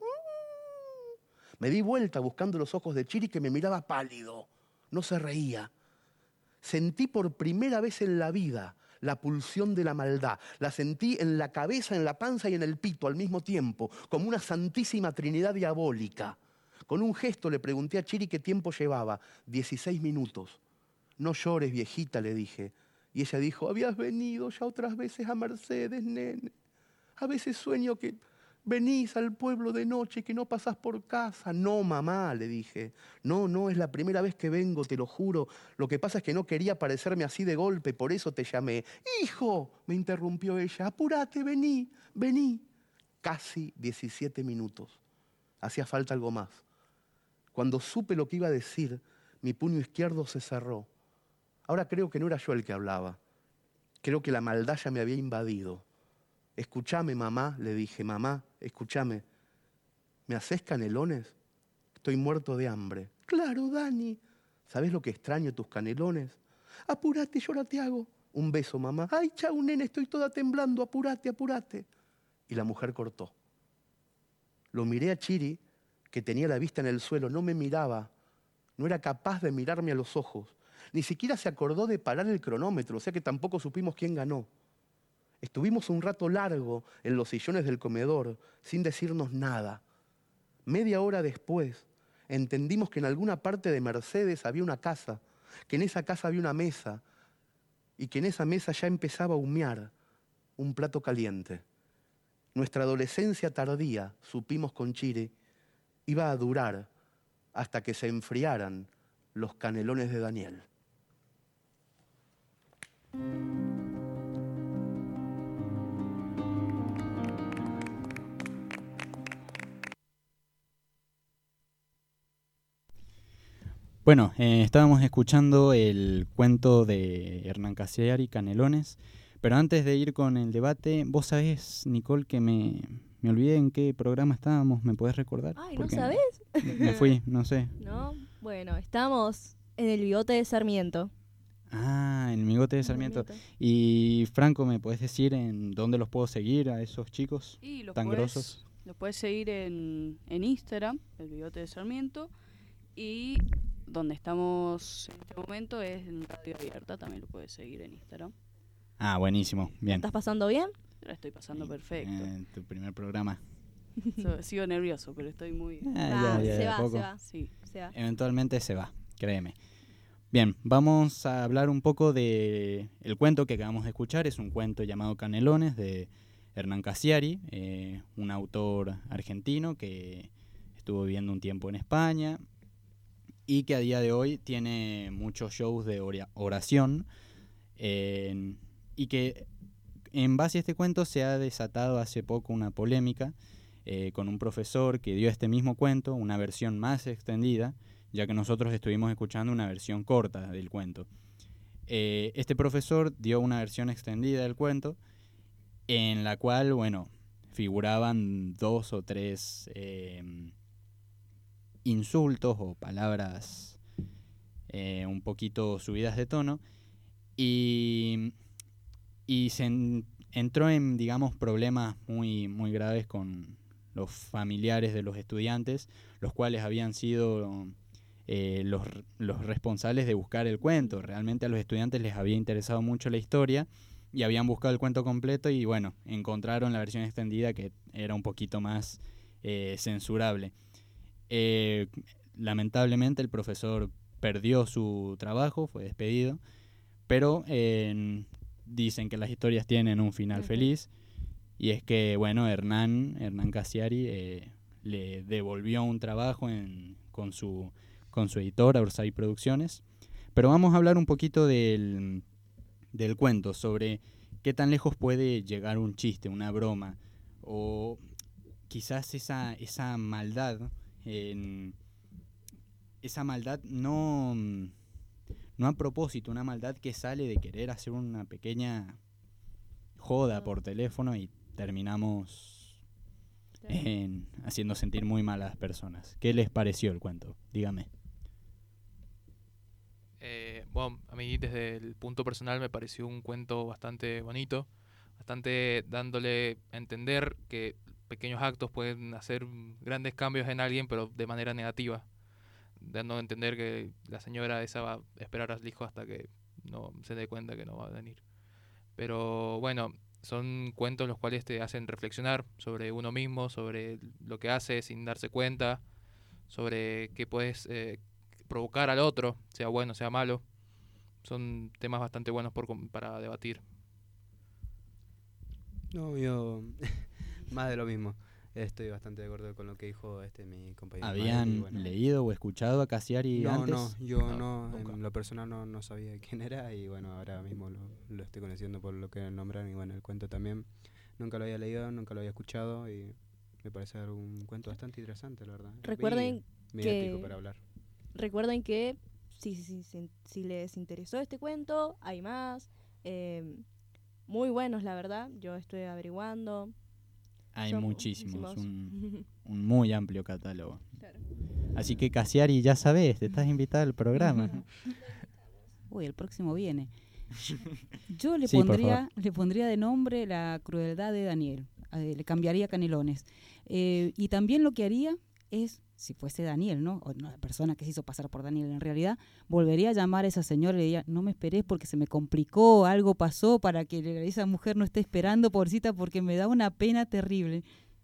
Me di vuelta buscando los ojos de Chiri, que me miraba pálido. No se reía. Sentí por primera vez en la vida la pulsión de la maldad. La sentí en la cabeza, en la panza y en el pito al mismo tiempo, como una santísima trinidad diabólica. Con un gesto le pregunté a Chiri qué tiempo llevaba. dieciséis minutos. No llores, viejita, le dije. Y ella dijo, habías venido ya otras veces a Mercedes, nene. A veces sueño que venís al pueblo de noche y que no pasás por casa. No, mamá, le dije. No, no, es la primera vez que vengo, te lo juro. Lo que pasa es que no quería parecerme así de golpe, por eso te llamé. Hijo, me interrumpió ella, apúrate, vení, vení. Casi diecisiete minutos. Hacía falta algo más. Cuando supe lo que iba a decir, mi puño izquierdo se cerró. Ahora creo que no era yo el que hablaba. Creo que la maldad ya me había invadido. Escuchame, mamá, le dije, mamá, escuchame. ¿Me haces canelones? Estoy muerto de hambre. Claro, Dani. ¿Sabés lo que extraño tus canelones? Apúrate, yo ahora te hago. Un beso, mamá. Ay, chau, nene, estoy toda temblando. Apúrate, apúrate. Y la mujer cortó. Lo miré a Chiri, que tenía la vista en el suelo. No me miraba. No era capaz de mirarme a los ojos. Ni siquiera se acordó de parar el cronómetro, o sea que tampoco supimos quién ganó. Estuvimos un rato largo en los sillones del comedor, sin decirnos nada. Media hora después, entendimos que en alguna parte de Mercedes había una casa, que en esa casa había una mesa, y que en esa mesa ya empezaba a humear un plato caliente. Nuestra adolescencia tardía, supimos con Chiri, iba a durar hasta que se enfriaran los canelones de Daniel. Bueno, eh, estábamos escuchando el cuento de Hernán Casiari, Canelones, pero antes de ir con el debate, vos sabés, Nicole, que me, me olvidé en qué programa estábamos, ¿me podés recordar? Ay, ¿no Porque sabés? Me fui, no sé. No, bueno, estamos en el bigote de Sarmiento. Ah, el bigote de Sarmiento. Y Franco, ¿me podés decir en dónde los puedo seguir a esos chicos Y los tan podés- grosos? Los puedes seguir en, en Instagram, el bigote de Sarmiento, y donde estamos en este momento es en Radio Abierta, también lo puedes seguir en Instagram. Ah, buenísimo, bien. ¿Estás pasando bien? La estoy pasando perfecto. Eh, tu primer programa. So- sigo nervioso, pero estoy muy... Ah, ya, ya, se de a va, poco. se va. Sí. Se va. Eventualmente se va, créeme. Bien, vamos a hablar un poco de el cuento que acabamos de escuchar. Es un cuento llamado Canelones de Hernán Casiari, eh, un autor argentino que estuvo viviendo un tiempo en España y que a día de hoy tiene muchos shows de ora- oración eh, y que en base a este cuento se ha desatado hace poco una polémica eh, con un profesor que dio este mismo cuento, una versión más extendida, ya que nosotros estuvimos escuchando una versión corta del cuento. Eh, este profesor dio una versión extendida del cuento en la cual, bueno, figuraban dos o tres eh, insultos o palabras eh, un poquito subidas de tono y, y se en- entró en, digamos, problemas muy, muy graves con los familiares de los estudiantes, los cuales habían sido eh, los, los responsables de buscar el cuento. Realmente a los estudiantes les había interesado mucho la historia y habían buscado el cuento completo y, bueno, encontraron la versión extendida que era un poquito más eh, censurable. Eh, lamentablemente el profesor perdió su trabajo, fue despedido, pero eh, dicen que las historias tienen un final Ujú. feliz, y es que, bueno, Hernán, Hernán Casiari eh, le devolvió un trabajo en, con, su, con su editora, Orsay Producciones. Pero vamos a hablar un poquito del, del cuento, sobre qué tan lejos puede llegar un chiste, una broma, o quizás esa, esa maldad, en, esa maldad no, no a propósito, una maldad que sale de querer hacer una pequeña joda por teléfono y terminamos en, haciendo sentir muy mal a las personas. ¿Qué les pareció el cuento? Dígame. Eh, bueno, a mí desde el punto personal me pareció un cuento bastante bonito, bastante dándole a entender que pequeños actos pueden hacer grandes cambios en alguien, pero de manera negativa, dando a entender que la señora esa va a esperar al hijo hasta que no se dé cuenta que no va a venir. Pero bueno, son cuentos los cuales te hacen reflexionar sobre uno mismo, sobre lo que hace sin darse cuenta, sobre qué puedes eh, provocar al otro, sea bueno, sea malo. Son temas bastante buenos por, para debatir. No, yo más de lo mismo. Estoy bastante de acuerdo con lo que dijo este mi compañero. ¿Habían Ismael, y bueno. leído o escuchado a Cassiari no, antes? No, yo no, no en lo personal no, no sabía quién era y bueno, ahora mismo lo, lo estoy conociendo por lo que nombran y bueno, el cuento también nunca lo había leído, nunca lo había escuchado y me parece un cuento bastante interesante, la verdad. Recuerden muy, muy que épico para hablar. Recuerden que si, si, si, si les interesó este cuento, hay más. Eh, muy buenos, la verdad. Yo estoy averiguando. Hay Son muchísimos, muchísimos. un, un muy amplio catálogo. Claro. Así que Cassiari, ya sabes, te estás invitada al programa. Uy, el próximo viene. Yo le Sí, por pondría favor. le pondría de nombre La crueldad de Daniel. Eh, le cambiaría Canelones. Eh, y también lo que haría es, si fuese Daniel, ¿no? O no, la persona que se hizo pasar por Daniel en realidad, volvería a llamar a esa señora y le diría, no me esperes porque se me complicó, algo pasó para que esa mujer no esté esperando, pobrecita, porque me da una pena terrible.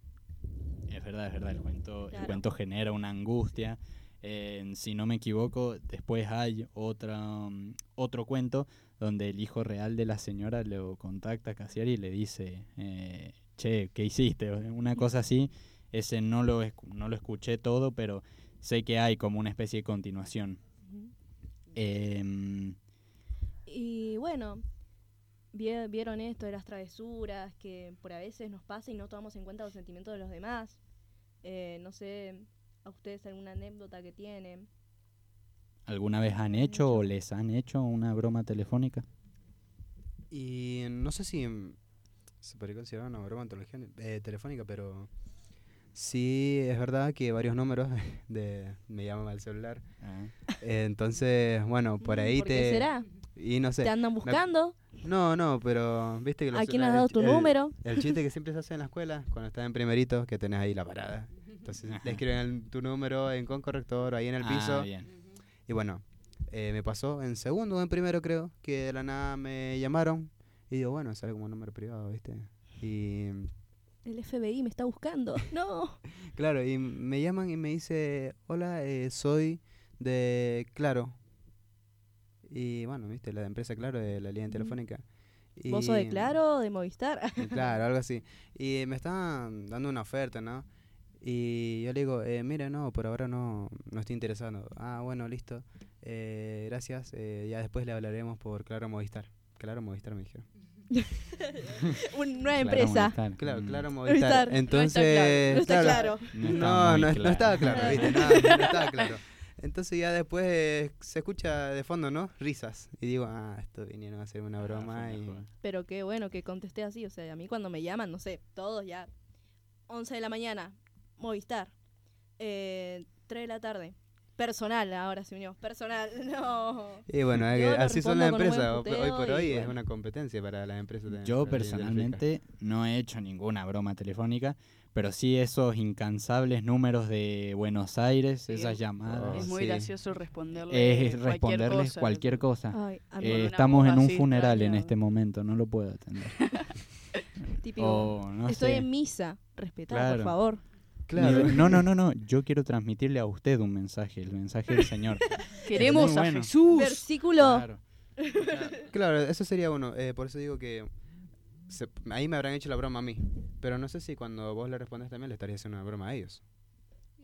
Es verdad, es verdad, el cuento, Claro. el cuento genera una angustia. Eh, si no me equivoco, después hay otra, um, otro cuento donde el hijo real de la señora lo contacta a Cassiari y le dice, eh, che, ¿qué hiciste? Una cosa así. Ese no lo, escu- no lo escuché todo, pero sé que hay como una especie de continuación. Ujú. Eh, Y bueno, vie- vieron esto de las travesuras, que por a veces nos pasa y no tomamos en cuenta los sentimientos de los demás. Eh, no sé, a ustedes alguna anécdota que tienen. ¿Alguna vez han hecho o les han hecho una broma telefónica? Y no sé si mm, se podría considerar una broma telefónica, eh, telefónica, pero sí es verdad que varios números de me llaman al celular. Ah. Eh, entonces, bueno, por Mm, ahí ¿por qué te... será? Y no sé. ¿Te andan me- buscando? No, no, pero viste que los ¿A quién has celulares- dado tu el- número? El chiste que siempre se hace en la escuela, cuando estás en primerito, que tenés ahí la parada. Entonces te escriben el- tu número en con corrector, ahí en el Ah, piso. bien. Y bueno, eh, me pasó en segundo o en primero creo, que de la nada me llamaron. Y digo, bueno, sale como un número privado, ¿viste? Y El F B I me está buscando. No. claro, y me llaman y me dice, hola, eh, soy de Claro. Y bueno, ¿viste? La empresa Claro, de la línea Mm. telefónica. Y, ¿Vos sos de Claro o de Movistar? y claro, algo así. Y me estaban dando una oferta, ¿no? Y yo le digo, eh, mire, no, por ahora no, no estoy interesado. Ah, bueno, listo. Eh, gracias. Eh, ya después le hablaremos por Claro Movistar. Claro Movistar me dijeron. Una empresa. Movistar. Claro, Mm. Claro Movistar. Movistar. No está Entonces, claro, no está claro, claro. No está No, muy no, no claro. estaba claro, ¿viste? No, no estaba claro. Entonces ya después eh, se escucha de fondo, ¿no? Risas. Y digo, ah, esto vinieron a hacerme una Ah, broma fue y... mejor. Pero qué bueno que contesté así. O sea, a mí cuando me llaman, no sé, todos ya. once de la mañana, Movistar. Eh, tres de la tarde. Personal, ahora se unió. Personal, no. Y bueno, es que Yo lo así son las respondo con un buen empresas. Hoy puteo por y hoy es bueno. una competencia para las empresas. de- Yo de línea telefónica. personalmente no he hecho ninguna broma telefónica, pero sí esos incansables números de Buenos Aires, Sí, esas es- llamadas. Es muy sí. gracioso responderle Es cualquier responderles cosa. cualquier cosa. Ay, a mí Eh, con una estamos voz en un así funeral en extraña. este momento, no lo puedo atender. típico. O, no Estoy sé. en misa. Respetá, Claro. por favor. Claro. Ni- No, no, no, no. Yo quiero transmitirle a usted un mensaje, el mensaje del Señor. Queremos muy a bueno. Jesús. Versículo. Claro. Claro, eso sería uno. Eh, por eso digo que se- ahí me habrán hecho la broma a mí. Pero no sé si cuando vos le respondes también le estarías haciendo una broma a ellos.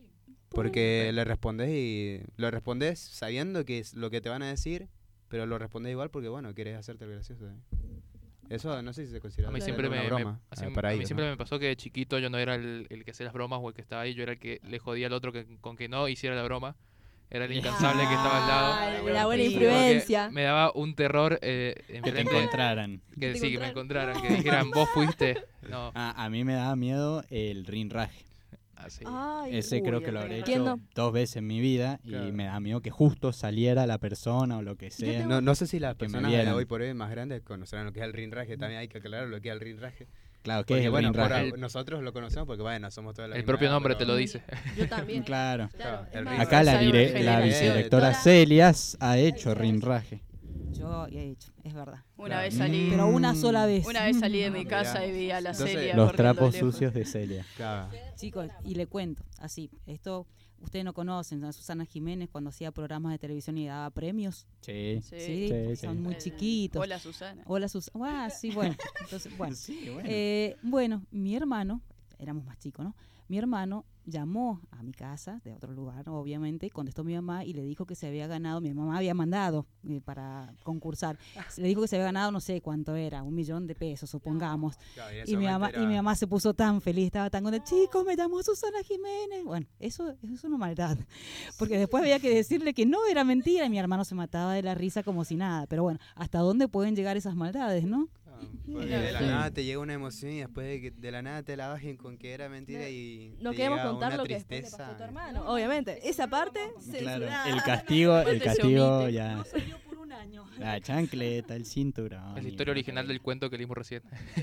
Porque le respondes y lo respondes sabiendo que es lo que te van a decir, pero lo respondes igual porque, bueno, quieres hacerte el gracioso. ¿eh? Eso no sé si se considera A mí una siempre me, broma me- eh, así- para a mí ellos, siempre ¿no? me pasó que de chiquito yo no era el, el que hacía las bromas o el que estaba ahí, yo era el que le jodía al otro que, con que no hiciera la broma. Era el incansable que estaba al lado. Ay, la buena Porque influencia. Me daba un terror eh, Que te enfrente- encontraran. Que, te sí, que me encontraran. encontraran, que dijeran, vos fuiste. No, A, a mí me daba miedo el rinraje. así. Ay, Ese Uy, creo el que lo habré hecho entiendo. dos veces en mi vida Claro. y me da miedo que justo saliera la persona o lo que sea. tengo- No, no sé si las que me personas de vieran. hoy por hoy más grandes conocerán lo que es el rinraje. También hay que aclarar lo que es el rinraje. Claro, que Porque, es el bueno, por rinraje. ahora nosotros lo conocemos porque, bueno, somos toda la El misma propio edad, nombre pero- te lo dice. Yo también. Claro. Claro, el es más, rinraje. Acá la, Esa dire- generación. la vicedirectora Doctora- Celia ha hecho rinraje. Yo he hecho, es verdad. Una vez Mm. salí, Pero una sola vez. una vez salí de mi Ah, casa mirá. y vi a la Entonces, Celia Los corriendo trapos de lejos. sucios de Celia. Claro. Chicos, y le cuento, así, esto ustedes no conocen a Susana Jiménez cuando hacía programas de televisión y daba premios. Sí. Sí. Sí, Sí, son sí. muy El- chiquitos. Hola, Susana. Hola, Susana. Ah, sí, bueno. Entonces, bueno. Sí, bueno. Eh, bueno, mi hermano, éramos más chicos, ¿no? Mi hermano llamó a mi casa, de otro lugar, obviamente, contestó mi mamá y le dijo que se había ganado, mi mamá había mandado eh, para concursar, le dijo que se había ganado no sé cuánto era, un millón de pesos, supongamos. Claro, en ese Y mi, momento mamá, era- y mi mamá se puso tan feliz, estaba tan contenta, chicos, me llamó Susana Jiménez. Bueno, eso, eso es una maldad, porque después había que decirle que no, era mentira, y mi hermano se mataba de la risa como si nada. Pero bueno, ¿hasta dónde pueden llegar esas maldades, no? Ah, porque de la Sí. nada te llega una emoción y después de, que de la nada te la bajen con que era mentira y No te queremos llega contar una lo que después le tristeza. pasó a tu hermano. Obviamente, esa parte Claro, censurada. el castigo, el Aparte se castigo omite. ya. salió por un año. La chancleta, el cinturón. Es la y- historia original del cuento que leímos recién.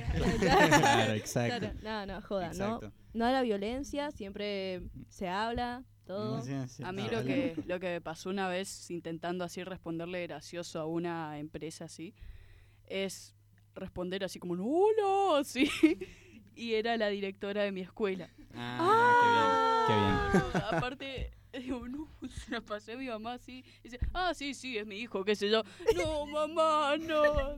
Claro, exacto. Claro, no, no, joda, Exacto. no. No a la violencia, siempre se habla, todo. Sí, sí, A mí no, lo vale. que, lo que me pasó una vez intentando así responderle gracioso a una empresa así, es responder así como, hola, sí. Y era la directora de mi escuela. Ah, qué bien, qué bien. Aparte, digo, no, se la pasé a mi mamá así. Y dice, ah, sí, sí, es mi hijo, qué sé yo. No, mamá, no.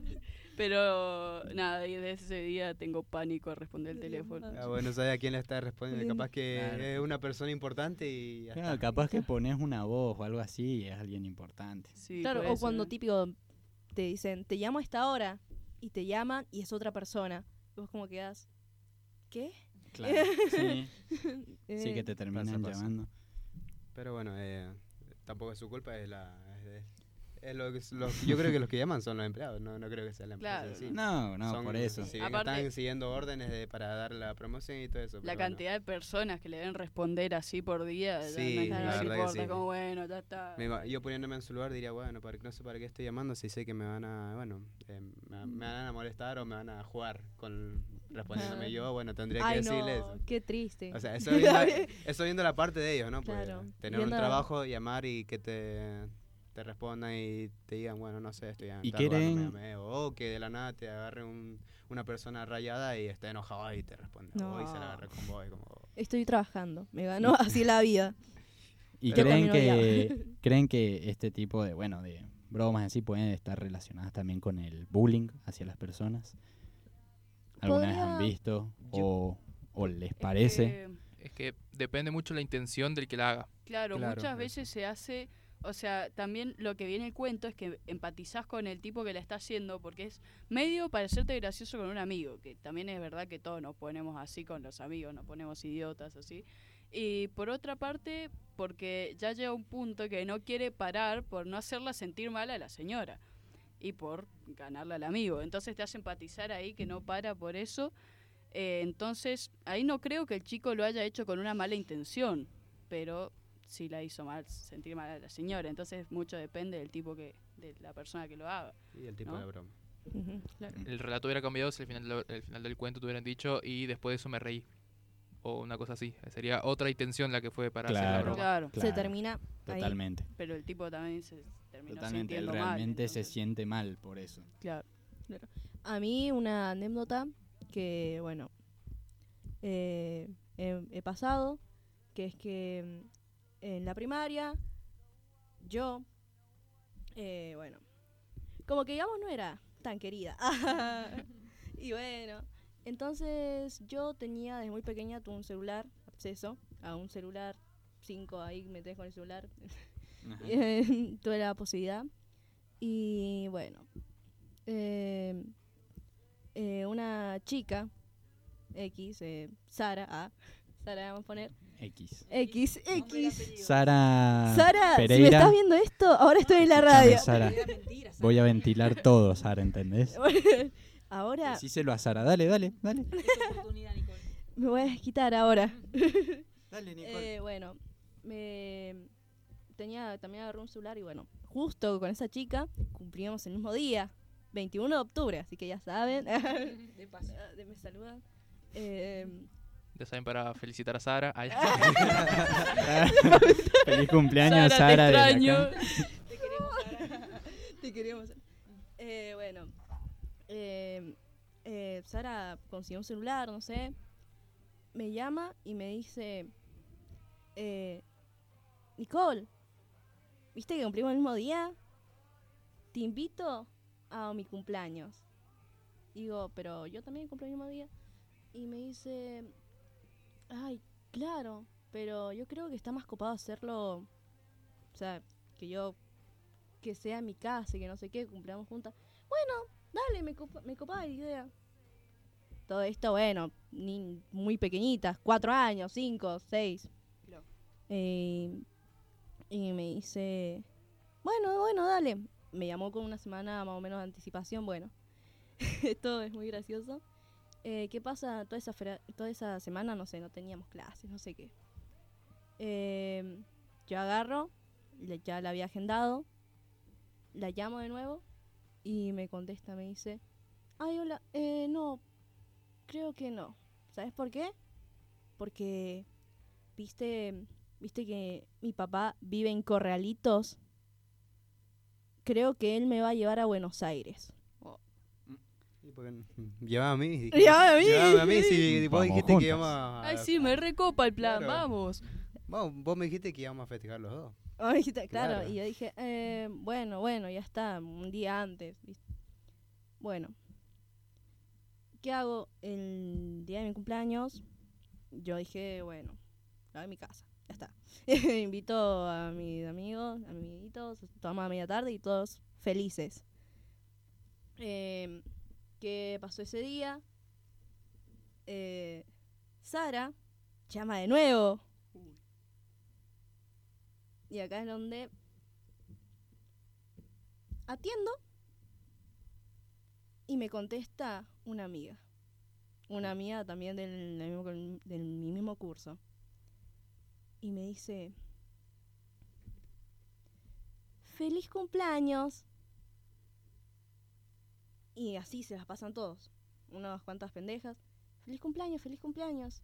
Pero nada, y desde ese día tengo pánico a responder el teléfono. Ah, bueno, sabe a quién le está respondiendo. Capaz que Claro. es una persona importante y ya Claro, está. capaz que pones una voz o algo así y es alguien importante. Sí, Claro, puede o cuando ser. típico te dicen, te llamo a esta hora, y te llaman y es otra persona. Y vos como quedás, ¿qué? Claro, sí. Eh, Sí que te terminan pasa. llamando. Pero bueno, eh, tampoco es su culpa, es la... Es de- es lo que, los- yo creo que los que llaman son los empleados, no, no creo que sea la empresa. Claro, en sí. No, no, Son- por eso. Si bien Aparte- están siguiendo órdenes de- para dar la promoción y todo eso. La pero bueno. cantidad de personas que le deben responder así por día, ya Sí, no es la nada que verdad que importa, sí. como bueno, ya está. Me ima- yo poniéndome en su lugar diría, bueno, para, no sé para qué estoy llamando si sé que me van a, bueno, eh, me, me van a molestar o me van a jugar con respondiéndome yo, bueno, tendría que Ay, decirles no, eso. qué triste. O sea, eso viendo, eso viendo la parte de ellos, ¿no? Porque Claro, tener viendo- un trabajo, llamar y que te, te respondan y te digan, bueno, no sé, estoy en Y tal lugar, no me quieren- llamé", o que de la nada te agarre un, una persona rayada y esté enojada y te responde, o y se la No. agarre con vos y como... Estoy trabajando, me ganó así la vida. ¿Y Yo creen también que, odiaba. creen que este tipo de, bueno, de bromas así pueden estar relacionadas también con el bullying hacia las personas? ¿Alguna vez han Podría- visto Yo- o, o les parece? Eh, Es que depende mucho la intención del que la haga. claro, Claro, muchas eso. veces se hace, o sea, también lo que viene el cuento es que empatizás con el tipo que la está haciendo porque es medio parecerte gracioso con un amigo, que también es verdad que todos nos ponemos así con los amigos, nos ponemos idiotas así. Y por otra parte, porque ya llega un punto que no quiere parar por no hacerla sentir mal a la señora y por ganarle al amigo. Entonces te hace empatizar ahí que no para por eso. Eh, entonces, ahí no creo que el chico lo haya hecho con una mala intención, pero sí la hizo mal, sentir mal a la señora. Entonces, mucho depende del tipo que, de la persona que lo haga. Y el tipo ¿No? de la broma. Ujú, claro. El relato hubiera cambiado si al final, lo- al final del cuento te hubieran dicho y después de eso me reí. O una cosa así. Sería otra intención la que fue para hacer la Claro. broma. Claro, Se Claro, termina ahí. Totalmente. pero el tipo también se terminó Totalmente. Él sintiendo mal. realmente se entonces, siente mal por eso. Claro. A mí una anécdota que, bueno, eh, he, he pasado, que es que mm, en la primaria, yo, eh, bueno, como que digamos no era tan querida. Y bueno, entonces yo tenía desde muy pequeña tuve un celular, acceso a un celular cinco ahí me tenés con el celular. Ajá. Eh, tuve la posibilidad. Y bueno, eh, eh, una chica, X, eh, Sara, ah, Sara vamos a poner. X. X, X. Sara Sara, si me Pereira. estás viendo esto, ahora estoy en la radio. Escúchame, Sara. Voy a ventilar todo, Sara, ¿entendés? Ahora Decíselo a Sara, dale, dale, dale. me voy a desquitar ahora. Dale, Nicole. Eh, bueno, me tenía también agarré un celular y bueno, justo con esa chica cumplimos el mismo día, veintiuno de octubre, así que ya saben. De paso. Me saludan. Eh, Ya saben, para felicitar a Sara. Ay. Feliz cumpleaños, Sara, Sara. te desde extraño. acá. Te queremos, Sara. Te queremos. Eh, bueno, eh, eh, Sara consiguió un celular, no sé. Me llama y me dice, eh, Nicole, ¿viste que cumplimos el mismo día? Te invito a mi cumpleaños. Digo, pero yo también cumplo el mismo día. Y me dice, ay, claro, pero yo creo que está más copado hacerlo, o sea, que yo, que sea en mi casa y que no sé qué, cumplamos juntas. Bueno, dale, me, copa, me copaba la idea. Todo esto, bueno, ni muy pequeñitas, cuatro años, cinco, seis. Eh, y me dice, bueno, bueno, dale. Me llamó con una semana más o menos de anticipación, bueno. Esto es muy gracioso. Eh, ¿Qué pasa? Toda esa, fera- toda esa semana, no sé, no teníamos clases, no sé qué. Eh, yo agarro, le- ya la había agendado, la llamo de nuevo y me contesta, me dice, ay, hola, eh, no, creo que no. ¿Sabes por qué? Porque, viste, viste que mi papá vive en Corralitos. Creo que él me va a llevar a Buenos Aires. Sí, porque, mm, Llévame a mí. Llévame a mí. Llévame a mí si vos Vamos dijiste juntos. que íbamos a... Ay, sí, me recopa el plan, Claro. vamos. Vos, vos me dijiste que íbamos a festejar los dos. Ah, dijiste, claro, Claro. y yo dije, eh, bueno, bueno, ya está, un día antes. ¿viste? Bueno, ¿qué hago el día de mi cumpleaños? Yo dije, bueno, lo hago en mi casa, ya está. Invito a mis amigos, a mis amiguitos, tomamos a media tarde y todos felices. Eh, ¿Qué pasó ese día? Eh, Sara llama de nuevo. Y acá es donde atiendo y me contesta una amiga. Una amiga también del, del, mismo, del mi mismo curso. Y me dice, ¡feliz cumpleaños! Y así se las pasan todos. Unas cuantas pendejas. ¡Feliz cumpleaños, feliz cumpleaños!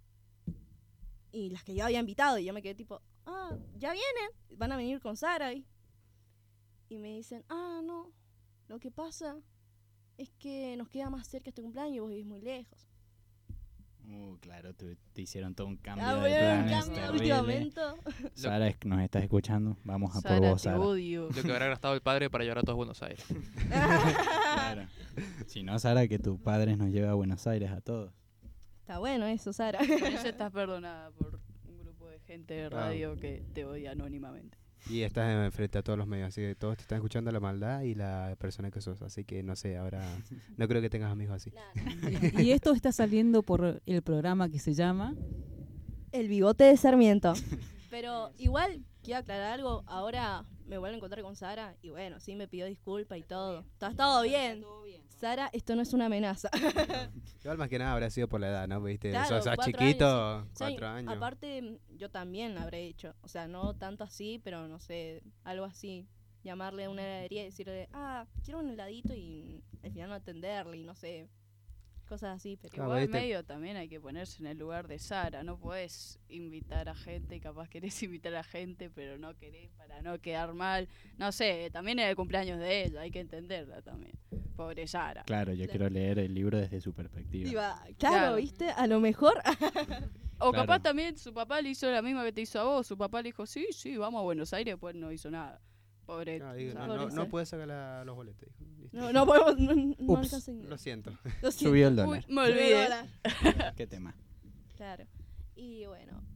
Y las que yo había invitado, y yo me quedé tipo, ah, ya vienen, van a venir con Sara. Y, y me dicen, ah, no, lo que pasa es que nos queda más cerca este cumpleaños y vos vivís muy lejos. Uh, claro, te, te hicieron todo un cambio Ah, de bueno, un planes cambio de terrible. último momento. Sara, es que nos estás escuchando, vamos a por Sara, vos, te Sara. odio. Lo que habrá gastado el padre para llevar a todos a Buenos Aires. Claro. Si no, Sara, que tu padre nos lleve a Buenos Aires a todos. Está bueno eso, Sara. Por eso estás perdonada por un grupo de gente de Claro. radio que te odia anónimamente. Y estás en- frente a todos los medios, así que todos te están escuchando la maldad y la persona que sos. Así que no sé, ahora no creo que tengas amigos así. Y esto está saliendo por el programa que se llama El bigote de Sarmiento. Pero igual, quiero aclarar algo. Ahora me vuelvo a encontrar con Sara y bueno, sí me pidió disculpas y todo. Está todo bien. Sara, esto no es una amenaza. Igual más que nada habrá sido por la edad, ¿no? Viste, Claro, sos, sos cuatro chiquito, años, sí. cuatro Sí, años. aparte, yo también la habré hecho. O sea, no tanto así, pero no sé, algo así. Llamarle a una heladería y decirle, ah, quiero un heladito y al final no atenderle y no sé, cosas así. Pero Claro, Igual ¿viste? medio también hay que ponerse en el lugar de Sara. No podés invitar a gente, capaz querés invitar a gente, pero no querés para no quedar mal. No sé, también es el cumpleaños de ella, hay que entenderla también. Pobre Sara. Claro, yo quiero leer el libro desde su perspectiva. Iba, claro, Claro. ¿viste? A lo mejor. O Claro. capaz también su papá le hizo la misma que te hizo a vos. Su papá le dijo, sí, sí, vamos a Buenos Aires, después no hizo nada. Pobre. No, digo, Sara. no, no, Pobre no Sara. puedes sacar la- los boletos. dijo. Listo. No, no podemos. No, no Ups. alcanza a- Lo siento. Lo siento. Subió el Uy, dólar. me olvidé. Dólar. ¿Qué tema? Claro. Y bueno,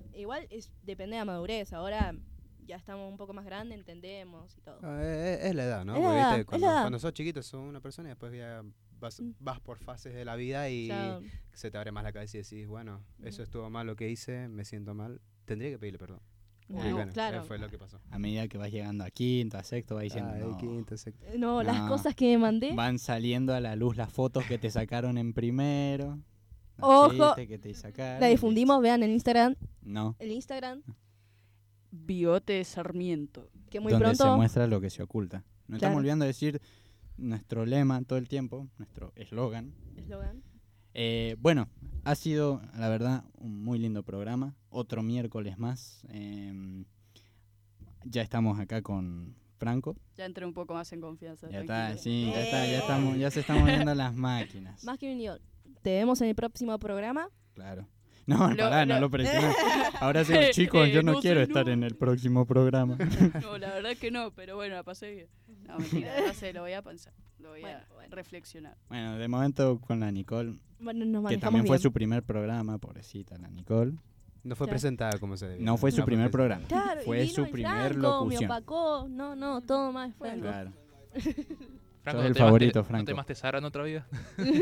igual es, depende de la madurez. Ahora ya estamos un poco más grandes, entendemos y todo. Ah, es, es la edad, ¿no? Es la Porque, edad, viste, es cuando, la edad. cuando sos chiquito sos una persona y después ya vas, vas por fases de la vida y Ya. se te abre más la cabeza y decís, bueno, eso estuvo mal lo que hice, me siento mal, tendría que pedirle perdón. No, Y bueno, claro. eh, fue lo que pasó. A medida que vas llegando a quinto, a sexto, vas diciendo, Ay, no, quinto, sexto. No, las no. cosas que me mandé. Van saliendo a la luz las fotos que te sacaron en primero. las Ojo, chistes que te sacaron. la difundimos, vean en Instagram. No. El Instagram, Bigote de Sarmiento. que muy donde pronto. se muestra lo que se oculta. No Claro. estamos olvidando de decir nuestro lema todo el tiempo, nuestro eslogan. Eslogan. Eh, bueno, ha sido, la verdad, un muy lindo programa. Otro miércoles más. Eh, ya estamos acá con Franco. Ya entré un poco más en confianza. Ya está, tranquilo. sí, ya está, ya estamos, ya se están moviendo las máquinas. Más que unido. Te vemos en el próximo programa. Claro. No, Lo- pará, no lo- lo presiones. Ahora sí, Eh, chicos, eh, yo no, no quiero sé, estar no. en el próximo programa. No, la verdad que no, pero bueno, la pasé bien. No, mentira, no sé, lo voy a pensar. Lo voy a reflexionar. Bueno, de momento con la Nicole, Bueno, nos que manejamos también fue bien. su primer programa, pobrecita la Nicole. No fue Claro. presentada como se debía. No fue su primer presentada. programa. Claro, y fue vino su el primer Franco, me locución. opacó. No, no, todo más Franco. Claro. Franco, Sos el ¿no te favorito, llamaste- ¿No Franco. te llamaste Sara en otra vida?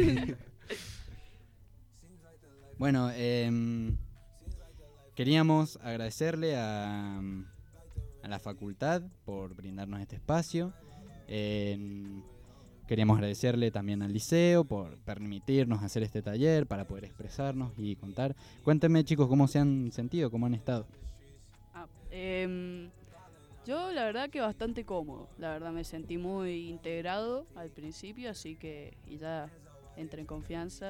Bueno, eh, queríamos agradecerle a, a la facultad por brindarnos este espacio. Eh, queríamos agradecerle también al liceo por permitirnos hacer este taller para poder expresarnos y contar. Cuéntenme, chicos, cómo se han sentido, cómo han estado. Ah, em, yo la verdad que bastante cómodo. La verdad me sentí muy integrado al principio, así que y ya entré en confianza.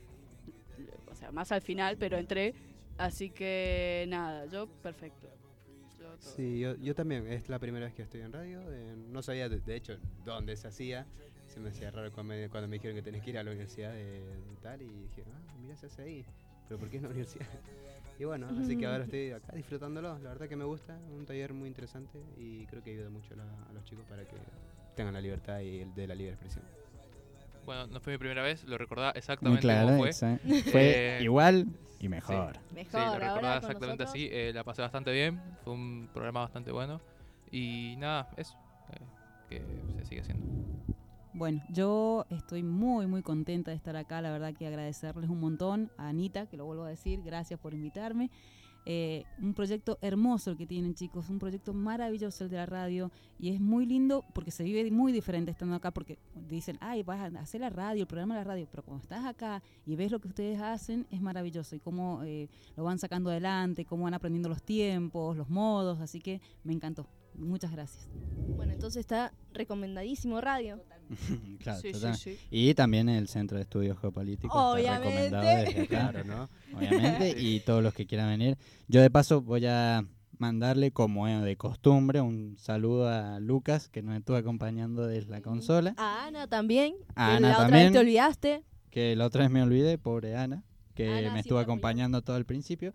O sea, más al final, pero entré. Así que nada, yo perfecto. Yo todo. Sí, yo, yo también. Es la primera vez que estoy en radio. eh, no sabía, de, de hecho, dónde se hacía. Se me hacía raro cuando me, cuando me dijeron que tenés que ir a la universidad de, de tal. Y dije, ah, mira, se hace ahí. Pero ¿por qué en la universidad? Y bueno, así que ahora estoy acá disfrutándolo. La verdad que me gusta. Un taller muy interesante. Y creo que ayuda mucho a, la- a los chicos para que tengan la libertad y el de la libre expresión. Bueno, no fue mi primera vez, lo recordaba Muy exactamente claro, como fue. exa- fue Eh, igual y mejor. Sí, Mejor, sí, lo ahora recordaba con exactamente nosotros. así. eh, la pasé bastante bien, fue un programa bastante bueno. Y nada, eso, eh, que se sigue haciendo. Bueno, yo estoy muy, muy contenta de estar acá. La verdad que agradecerles un montón a Anita, que lo vuelvo a decir, gracias por invitarme. Eh, un proyecto hermoso el que tienen, chicos, un proyecto maravilloso el de la radio, y es muy lindo porque se vive muy diferente estando acá, porque dicen, ay, vas a hacer la radio, el programa de la radio, pero cuando estás acá y ves lo que ustedes hacen, es maravilloso, y cómo eh, lo van sacando adelante, cómo van aprendiendo los tiempos, los modos, así que me encantó. Muchas gracias. Bueno, entonces está recomendadísimo radio. Claro, Sí, sí, total. sí. Y también el Centro de Estudios Geopolíticos está Obviamente. recomendado desde acá, Claro, ¿no? obviamente, y todos los que quieran venir. Yo de paso voy a mandarle, como es de costumbre, un saludo a Lucas, que nos estuvo acompañando desde la consola, A Ana también. A que Ana la otra también. vez te olvidaste. que la otra vez me olvidé, pobre Ana, que Ana me siempre estuvo apoyando. acompañando todo el principio.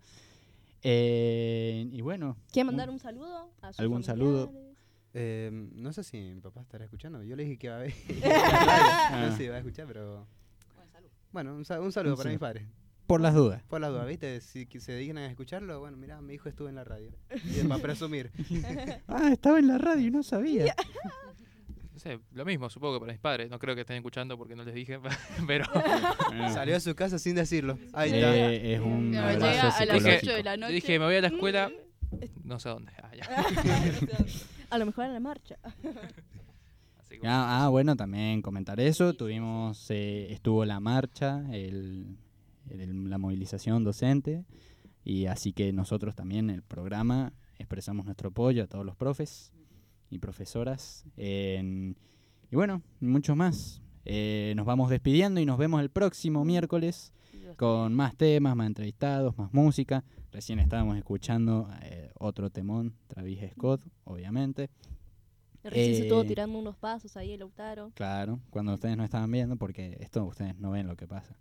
Eh, y bueno, ¿Quieres mandar un saludo? A sus ¿Algún saludo? familiares? Eh, no sé si mi papá estará escuchando. Yo le dije que iba a ver. Ah. No sé si va a escuchar, pero. Bueno, un, sa- un saludo Un para saludo. mis padres. por las dudas. Por las dudas, ¿viste? Si que se dignan a escucharlo, bueno, mira, mi hijo estuvo en la radio. Y para presumir. Ah, estaba en la radio y no sabía. No sé, lo mismo, supongo que para mis padres. No creo que estén escuchando porque no les dije, pero... Salió a su casa sin decirlo. Ahí está. Eh, es un Claro, abrazo llega a las psicológico. ocho de la Yo noche. dije, me voy a la escuela, no sé a dónde. Ah, ya. A lo mejor en la marcha. Así que, Ah, ah, bueno, también comentar eso. Tuvimos, eh, estuvo la marcha, el, el- la movilización docente, y así que nosotros también en el programa expresamos nuestro apoyo a todos los profes y profesoras. En- y bueno, mucho más. Eh, nos vamos despidiendo y nos vemos el próximo miércoles con más temas, más entrevistados, más música. Recién estábamos escuchando eh, otro temón, Travis Scott, obviamente. Recién se estuvo Eh, tirando unos pasos ahí el Lautaro. Claro, cuando ustedes no estaban viendo, porque esto ustedes no ven lo que pasa.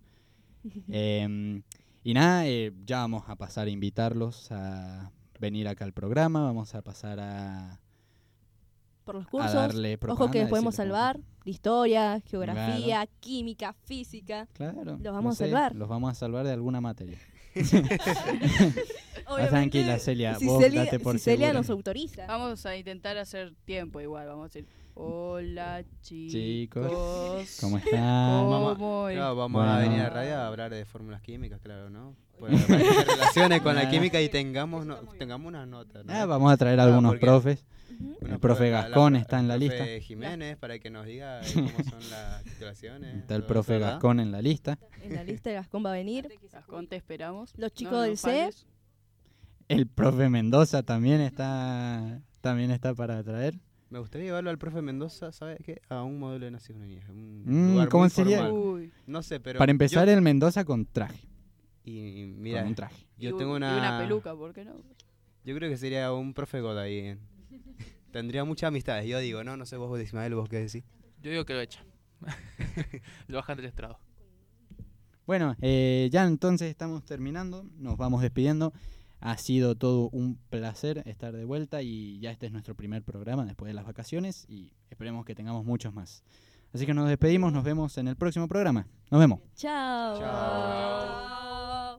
Em, y nada, eh, ya vamos a pasar a invitarlos a venir acá al programa, vamos a pasar a, Por los a cursos. darle Ojo propaganda, que les podemos decirles cómo- salvar. Historia, geografía, química, física. Claro, Los no vamos sé, a salvar. Los vamos a salvar de alguna materia. Ah, tranquila, Celia, Si vos Celia, date por si Celia segura. nos autoriza. Vamos a intentar hacer tiempo igual, vamos a decir, hola chicos, Chicos, ¿cómo están? Vamos, ¿Cómo es? claro, vamos Bueno. a venir a la radio a hablar de fórmulas químicas, claro, ¿no? Pues, para que se relacione con la química y tengamos no- tengamos unas notas, ¿no? Ah, vamos a traer Ah, algunos porque- profes. Unos El profe la- la- Gascón la- está en la el lista. profe Jiménez, para que nos diga eh, cómo son las titulaciones. Está el todo profe eso, ¿verdad? Gascón en la lista. En la lista de Gascón va a venir. Gascón, te esperamos. Los chicos No del nos C. falles. El profe Mendoza también está también está para traer. Me gustaría llevarlo al profe Mendoza, ¿sabe qué? A un modelo de Naciones Unidas. Un Mm, lugar ¿cómo muy sería? formal. Uy. No sé, pero. Para empezar, yo- el Mendoza con traje. Y mira, Con un traje. Y yo un- tengo y una. una peluca, ¿por qué no? Yo creo que sería un profe God ahí. eh. Tendría muchas amistades. Yo digo, no, no sé vos, Ismael, vos qué decís. Yo digo que lo echan. Lo bajan del estrado. Bueno, eh, ya entonces estamos terminando, nos vamos despidiendo. Ha sido todo un placer estar de vuelta y ya este es nuestro primer programa después de las vacaciones y esperemos que tengamos muchos más. Así que nos despedimos, nos vemos en el próximo programa. Nos vemos. Chao. Chao.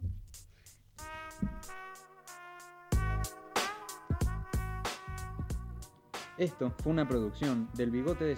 Esto fue una producción del Bigote de